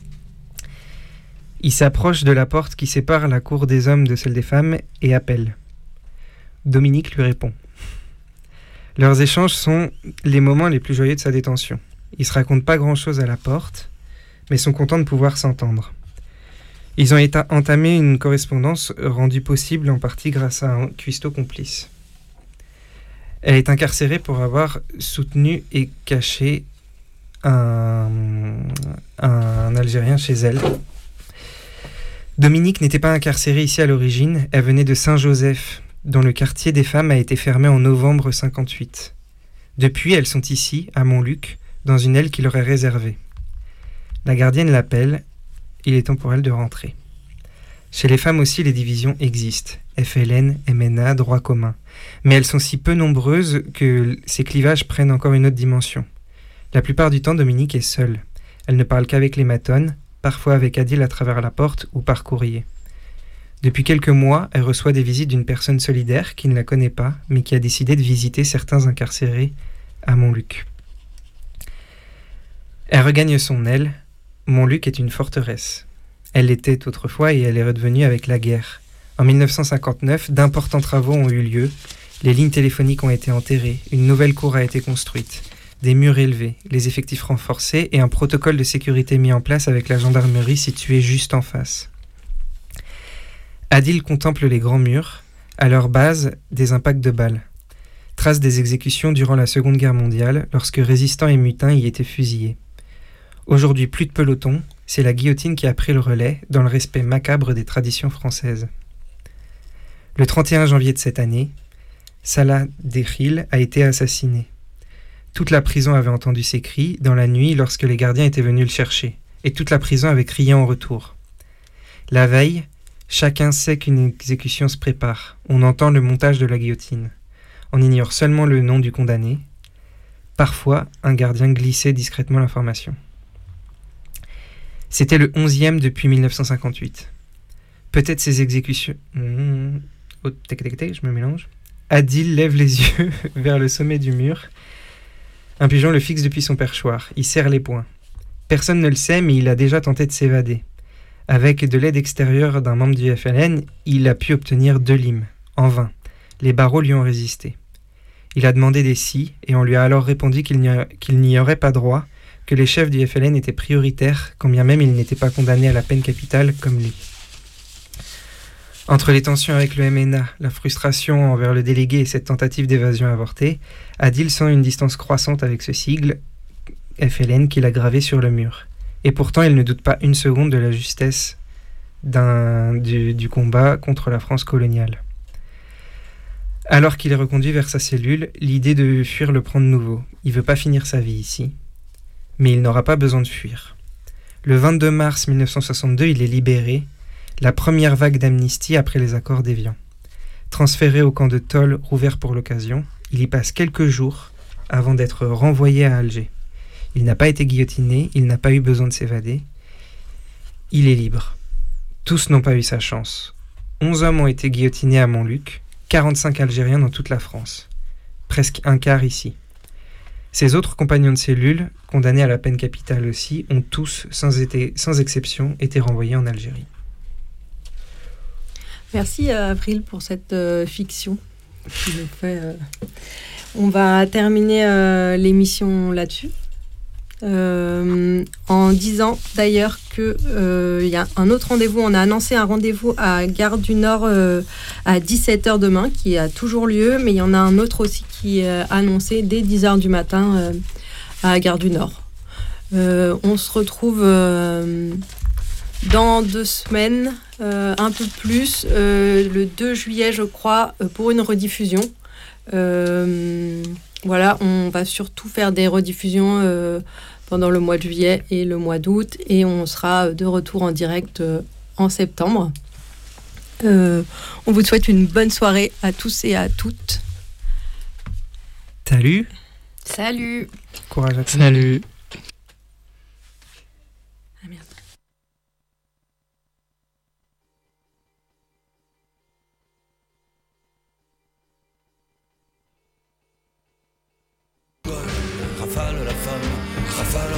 Speaker 5: Il s'approche de la porte qui sépare la cour des hommes de celle des femmes et appelle. Dominique lui répond. Leurs échanges sont les moments les plus joyeux de sa détention. Ils ne se racontent pas grand-chose à la porte, mais sont contents de pouvoir s'entendre. Ils ont entamé une correspondance rendue possible en partie grâce à un cuistot complice. Elle est incarcérée pour avoir soutenu et caché un Algérien chez elle. Dominique n'était pas incarcérée ici à l'origine, elle venait de Saint-Joseph, dont le quartier des femmes a été fermé en novembre 58. Depuis, elles sont ici, à Montluc, dans une aile qui leur est réservée. La gardienne l'appelle, il est temps pour elle de rentrer. Chez les femmes aussi, les divisions existent. FLN, MNA, droit commun. Mais elles sont si peu nombreuses que ces clivages prennent encore une autre dimension. La plupart du temps, Dominique est seule. Elle ne parle qu'avec les matonnes, parfois avec Adil à travers la porte ou par courrier. Depuis quelques mois, elle reçoit des visites d'une personne solidaire qui ne la connaît pas, mais qui a décidé de visiter certains incarcérés à Montluc. Elle regagne son aile. Montluc est une forteresse. Elle l'était autrefois et elle est redevenue avec la guerre. En 1959, d'importants travaux ont eu lieu. Les lignes téléphoniques ont été enterrées, une nouvelle cour a été construite, des murs élevés, les effectifs renforcés et un protocole de sécurité mis en place avec la gendarmerie située juste en face. Adil contemple les grands murs, à leur base des impacts de balles. Traces des exécutions durant la Seconde Guerre mondiale, lorsque résistants et mutins y étaient fusillés. Aujourd'hui, plus de peloton, c'est la guillotine qui a pris le relais dans le respect macabre des traditions françaises. Le 31 janvier de cette année, Salah Dekhil a été assassiné. Toute la prison avait entendu ses cris dans la nuit lorsque les gardiens étaient venus le chercher, et toute la prison avait crié en retour. La veille, chacun sait qu'une exécution se prépare. On entend le montage de la guillotine. On ignore seulement le nom du condamné. Parfois, un gardien glissait discrètement l'information. C'était le 11e depuis 1958. Peut-être ces exécutions... je me mélange. Adil lève les yeux vers le sommet du mur. Un pigeon le fixe depuis son perchoir. Il serre les poings. Personne ne le sait, mais il a déjà tenté de s'évader. Avec de l'aide extérieure d'un membre du FLN, il a pu obtenir 2 limes. En vain. Les barreaux lui ont résisté. Il a demandé des scies et on lui a alors répondu qu'il n'y aurait pas droit, que les chefs du FLN étaient prioritaires, quand bien même ils n'étaient pas condamnés à la peine capitale comme lui. Entre les tensions avec le MNA, la frustration envers le délégué et cette tentative d'évasion avortée, Adil sent une distance croissante avec ce sigle FLN qu'il a gravé sur le mur. Et pourtant, il ne doute pas une seconde de la justesse du combat contre la France coloniale. Alors qu'il est reconduit vers sa cellule, l'idée de fuir le prend de nouveau. Il ne veut pas finir sa vie ici. Mais il n'aura pas besoin de fuir. Le 22 mars 1962, il est libéré, la première vague d'amnistie après les accords d'Évian. Transféré au camp de Tôle, rouvert pour l'occasion, il y passe quelques jours avant d'être renvoyé à Alger. Il n'a pas été guillotiné, il n'a pas eu besoin de s'évader. Il est libre. Tous n'ont pas eu sa chance. 11 hommes ont été guillotinés à Montluc, 45 Algériens dans toute la France. Presque un quart ici. Ses autres compagnons de cellule, condamnés à la peine capitale aussi, ont tous, sans exception, été renvoyés en Algérie.
Speaker 4: Merci Avril pour cette fiction qui nous fait. On va terminer l'émission là-dessus. En disant d'ailleurs que y a un autre rendez-vous. On a annoncé un rendez-vous à Gare du Nord à 17h demain qui a toujours lieu, mais il y en a un autre aussi qui est annoncé dès 10h du matin à Gare du Nord. On se retrouve dans 2 semaines, un peu plus, le 2 juillet je crois, pour une rediffusion. Voilà, on va surtout faire des rediffusions pendant le mois de juillet et le mois d'août, et on sera de retour en direct en septembre. On vous souhaite une bonne soirée à tous et à toutes.
Speaker 5: Salut.
Speaker 6: Salut.
Speaker 5: Courage à tous.
Speaker 13: Salut.
Speaker 14: Rafale la femme, rafale.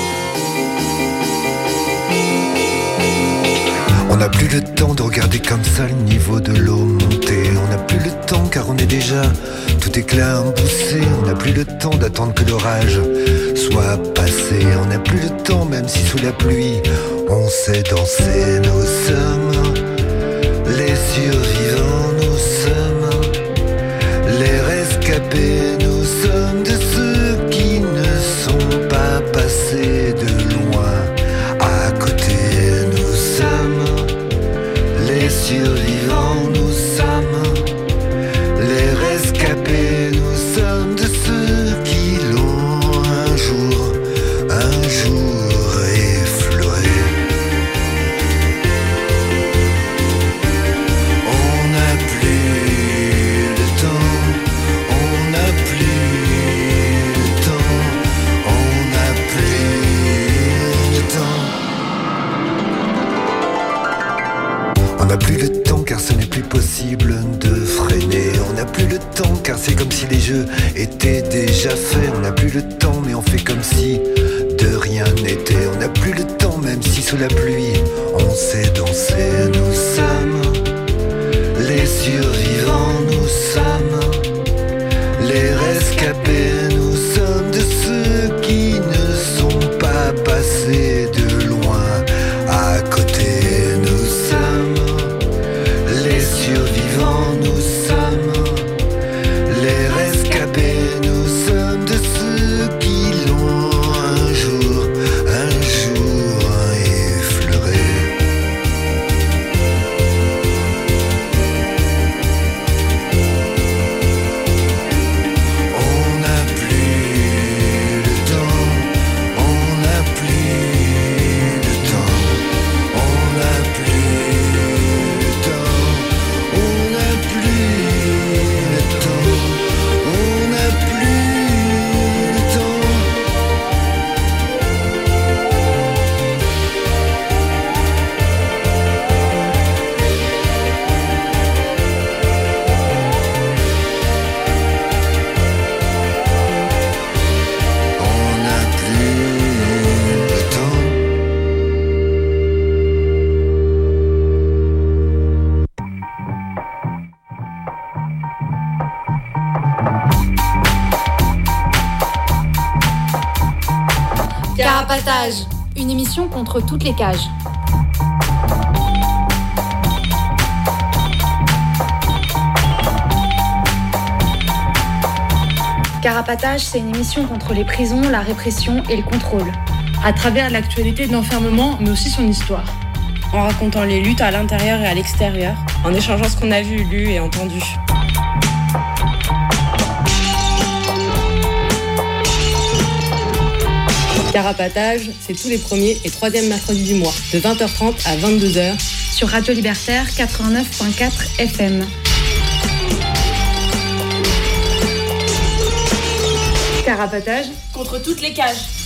Speaker 14: On n'a plus le temps de regarder comme ça le niveau de l'eau monter. On n'a plus le temps car on est déjà tout éclat emboussé. On n'a plus le temps d'attendre que l'orage soit passé. On n'a plus le temps même si sous la pluie on sait danser. Nous sommes les survivants, nous sommes les rescapés. Nous sommes de ceux qui ne sont pas passés de loin à côté. Nous sommes les survivants, nous sommes les rescapés. Nous sommes de ceux qui l'ont un jour effleuré. On n'a plus le temps, on n'a plus le temps, on n'a plus le temps. On n'a plus le temps car ce n'est plus possible de freiner. On n'a plus le temps car c'est comme si les jeux étaient déjà faits. On n'a plus le temps mais on fait comme si de rien n'était. On n'a plus le temps même si sous la pluie on sait danser. Nous sommes les survivants, nous sommes les rescapés. Nous sommes de ceux qui ne sont pas passés de loin à côté. Nous sommes les survivants, nous sommes les rescapés. Nous sommes de ceux qui l'ont un jour effleuré.
Speaker 1: Carapatage, une émission contre toutes les cages. Carapatage, c'est une émission contre les prisons, la répression et le contrôle.
Speaker 2: À travers l'actualité de l'enfermement, mais aussi son histoire.
Speaker 3: En racontant les luttes à l'intérieur et à l'extérieur, en échangeant ce qu'on a vu, lu et entendu. Carapatage, c'est tous les premiers et troisièmes mercredis du mois, de 20h30 à 22h,
Speaker 1: sur Radio Libertaire 89.4 FM.
Speaker 2: Carapatage contre toutes les cages.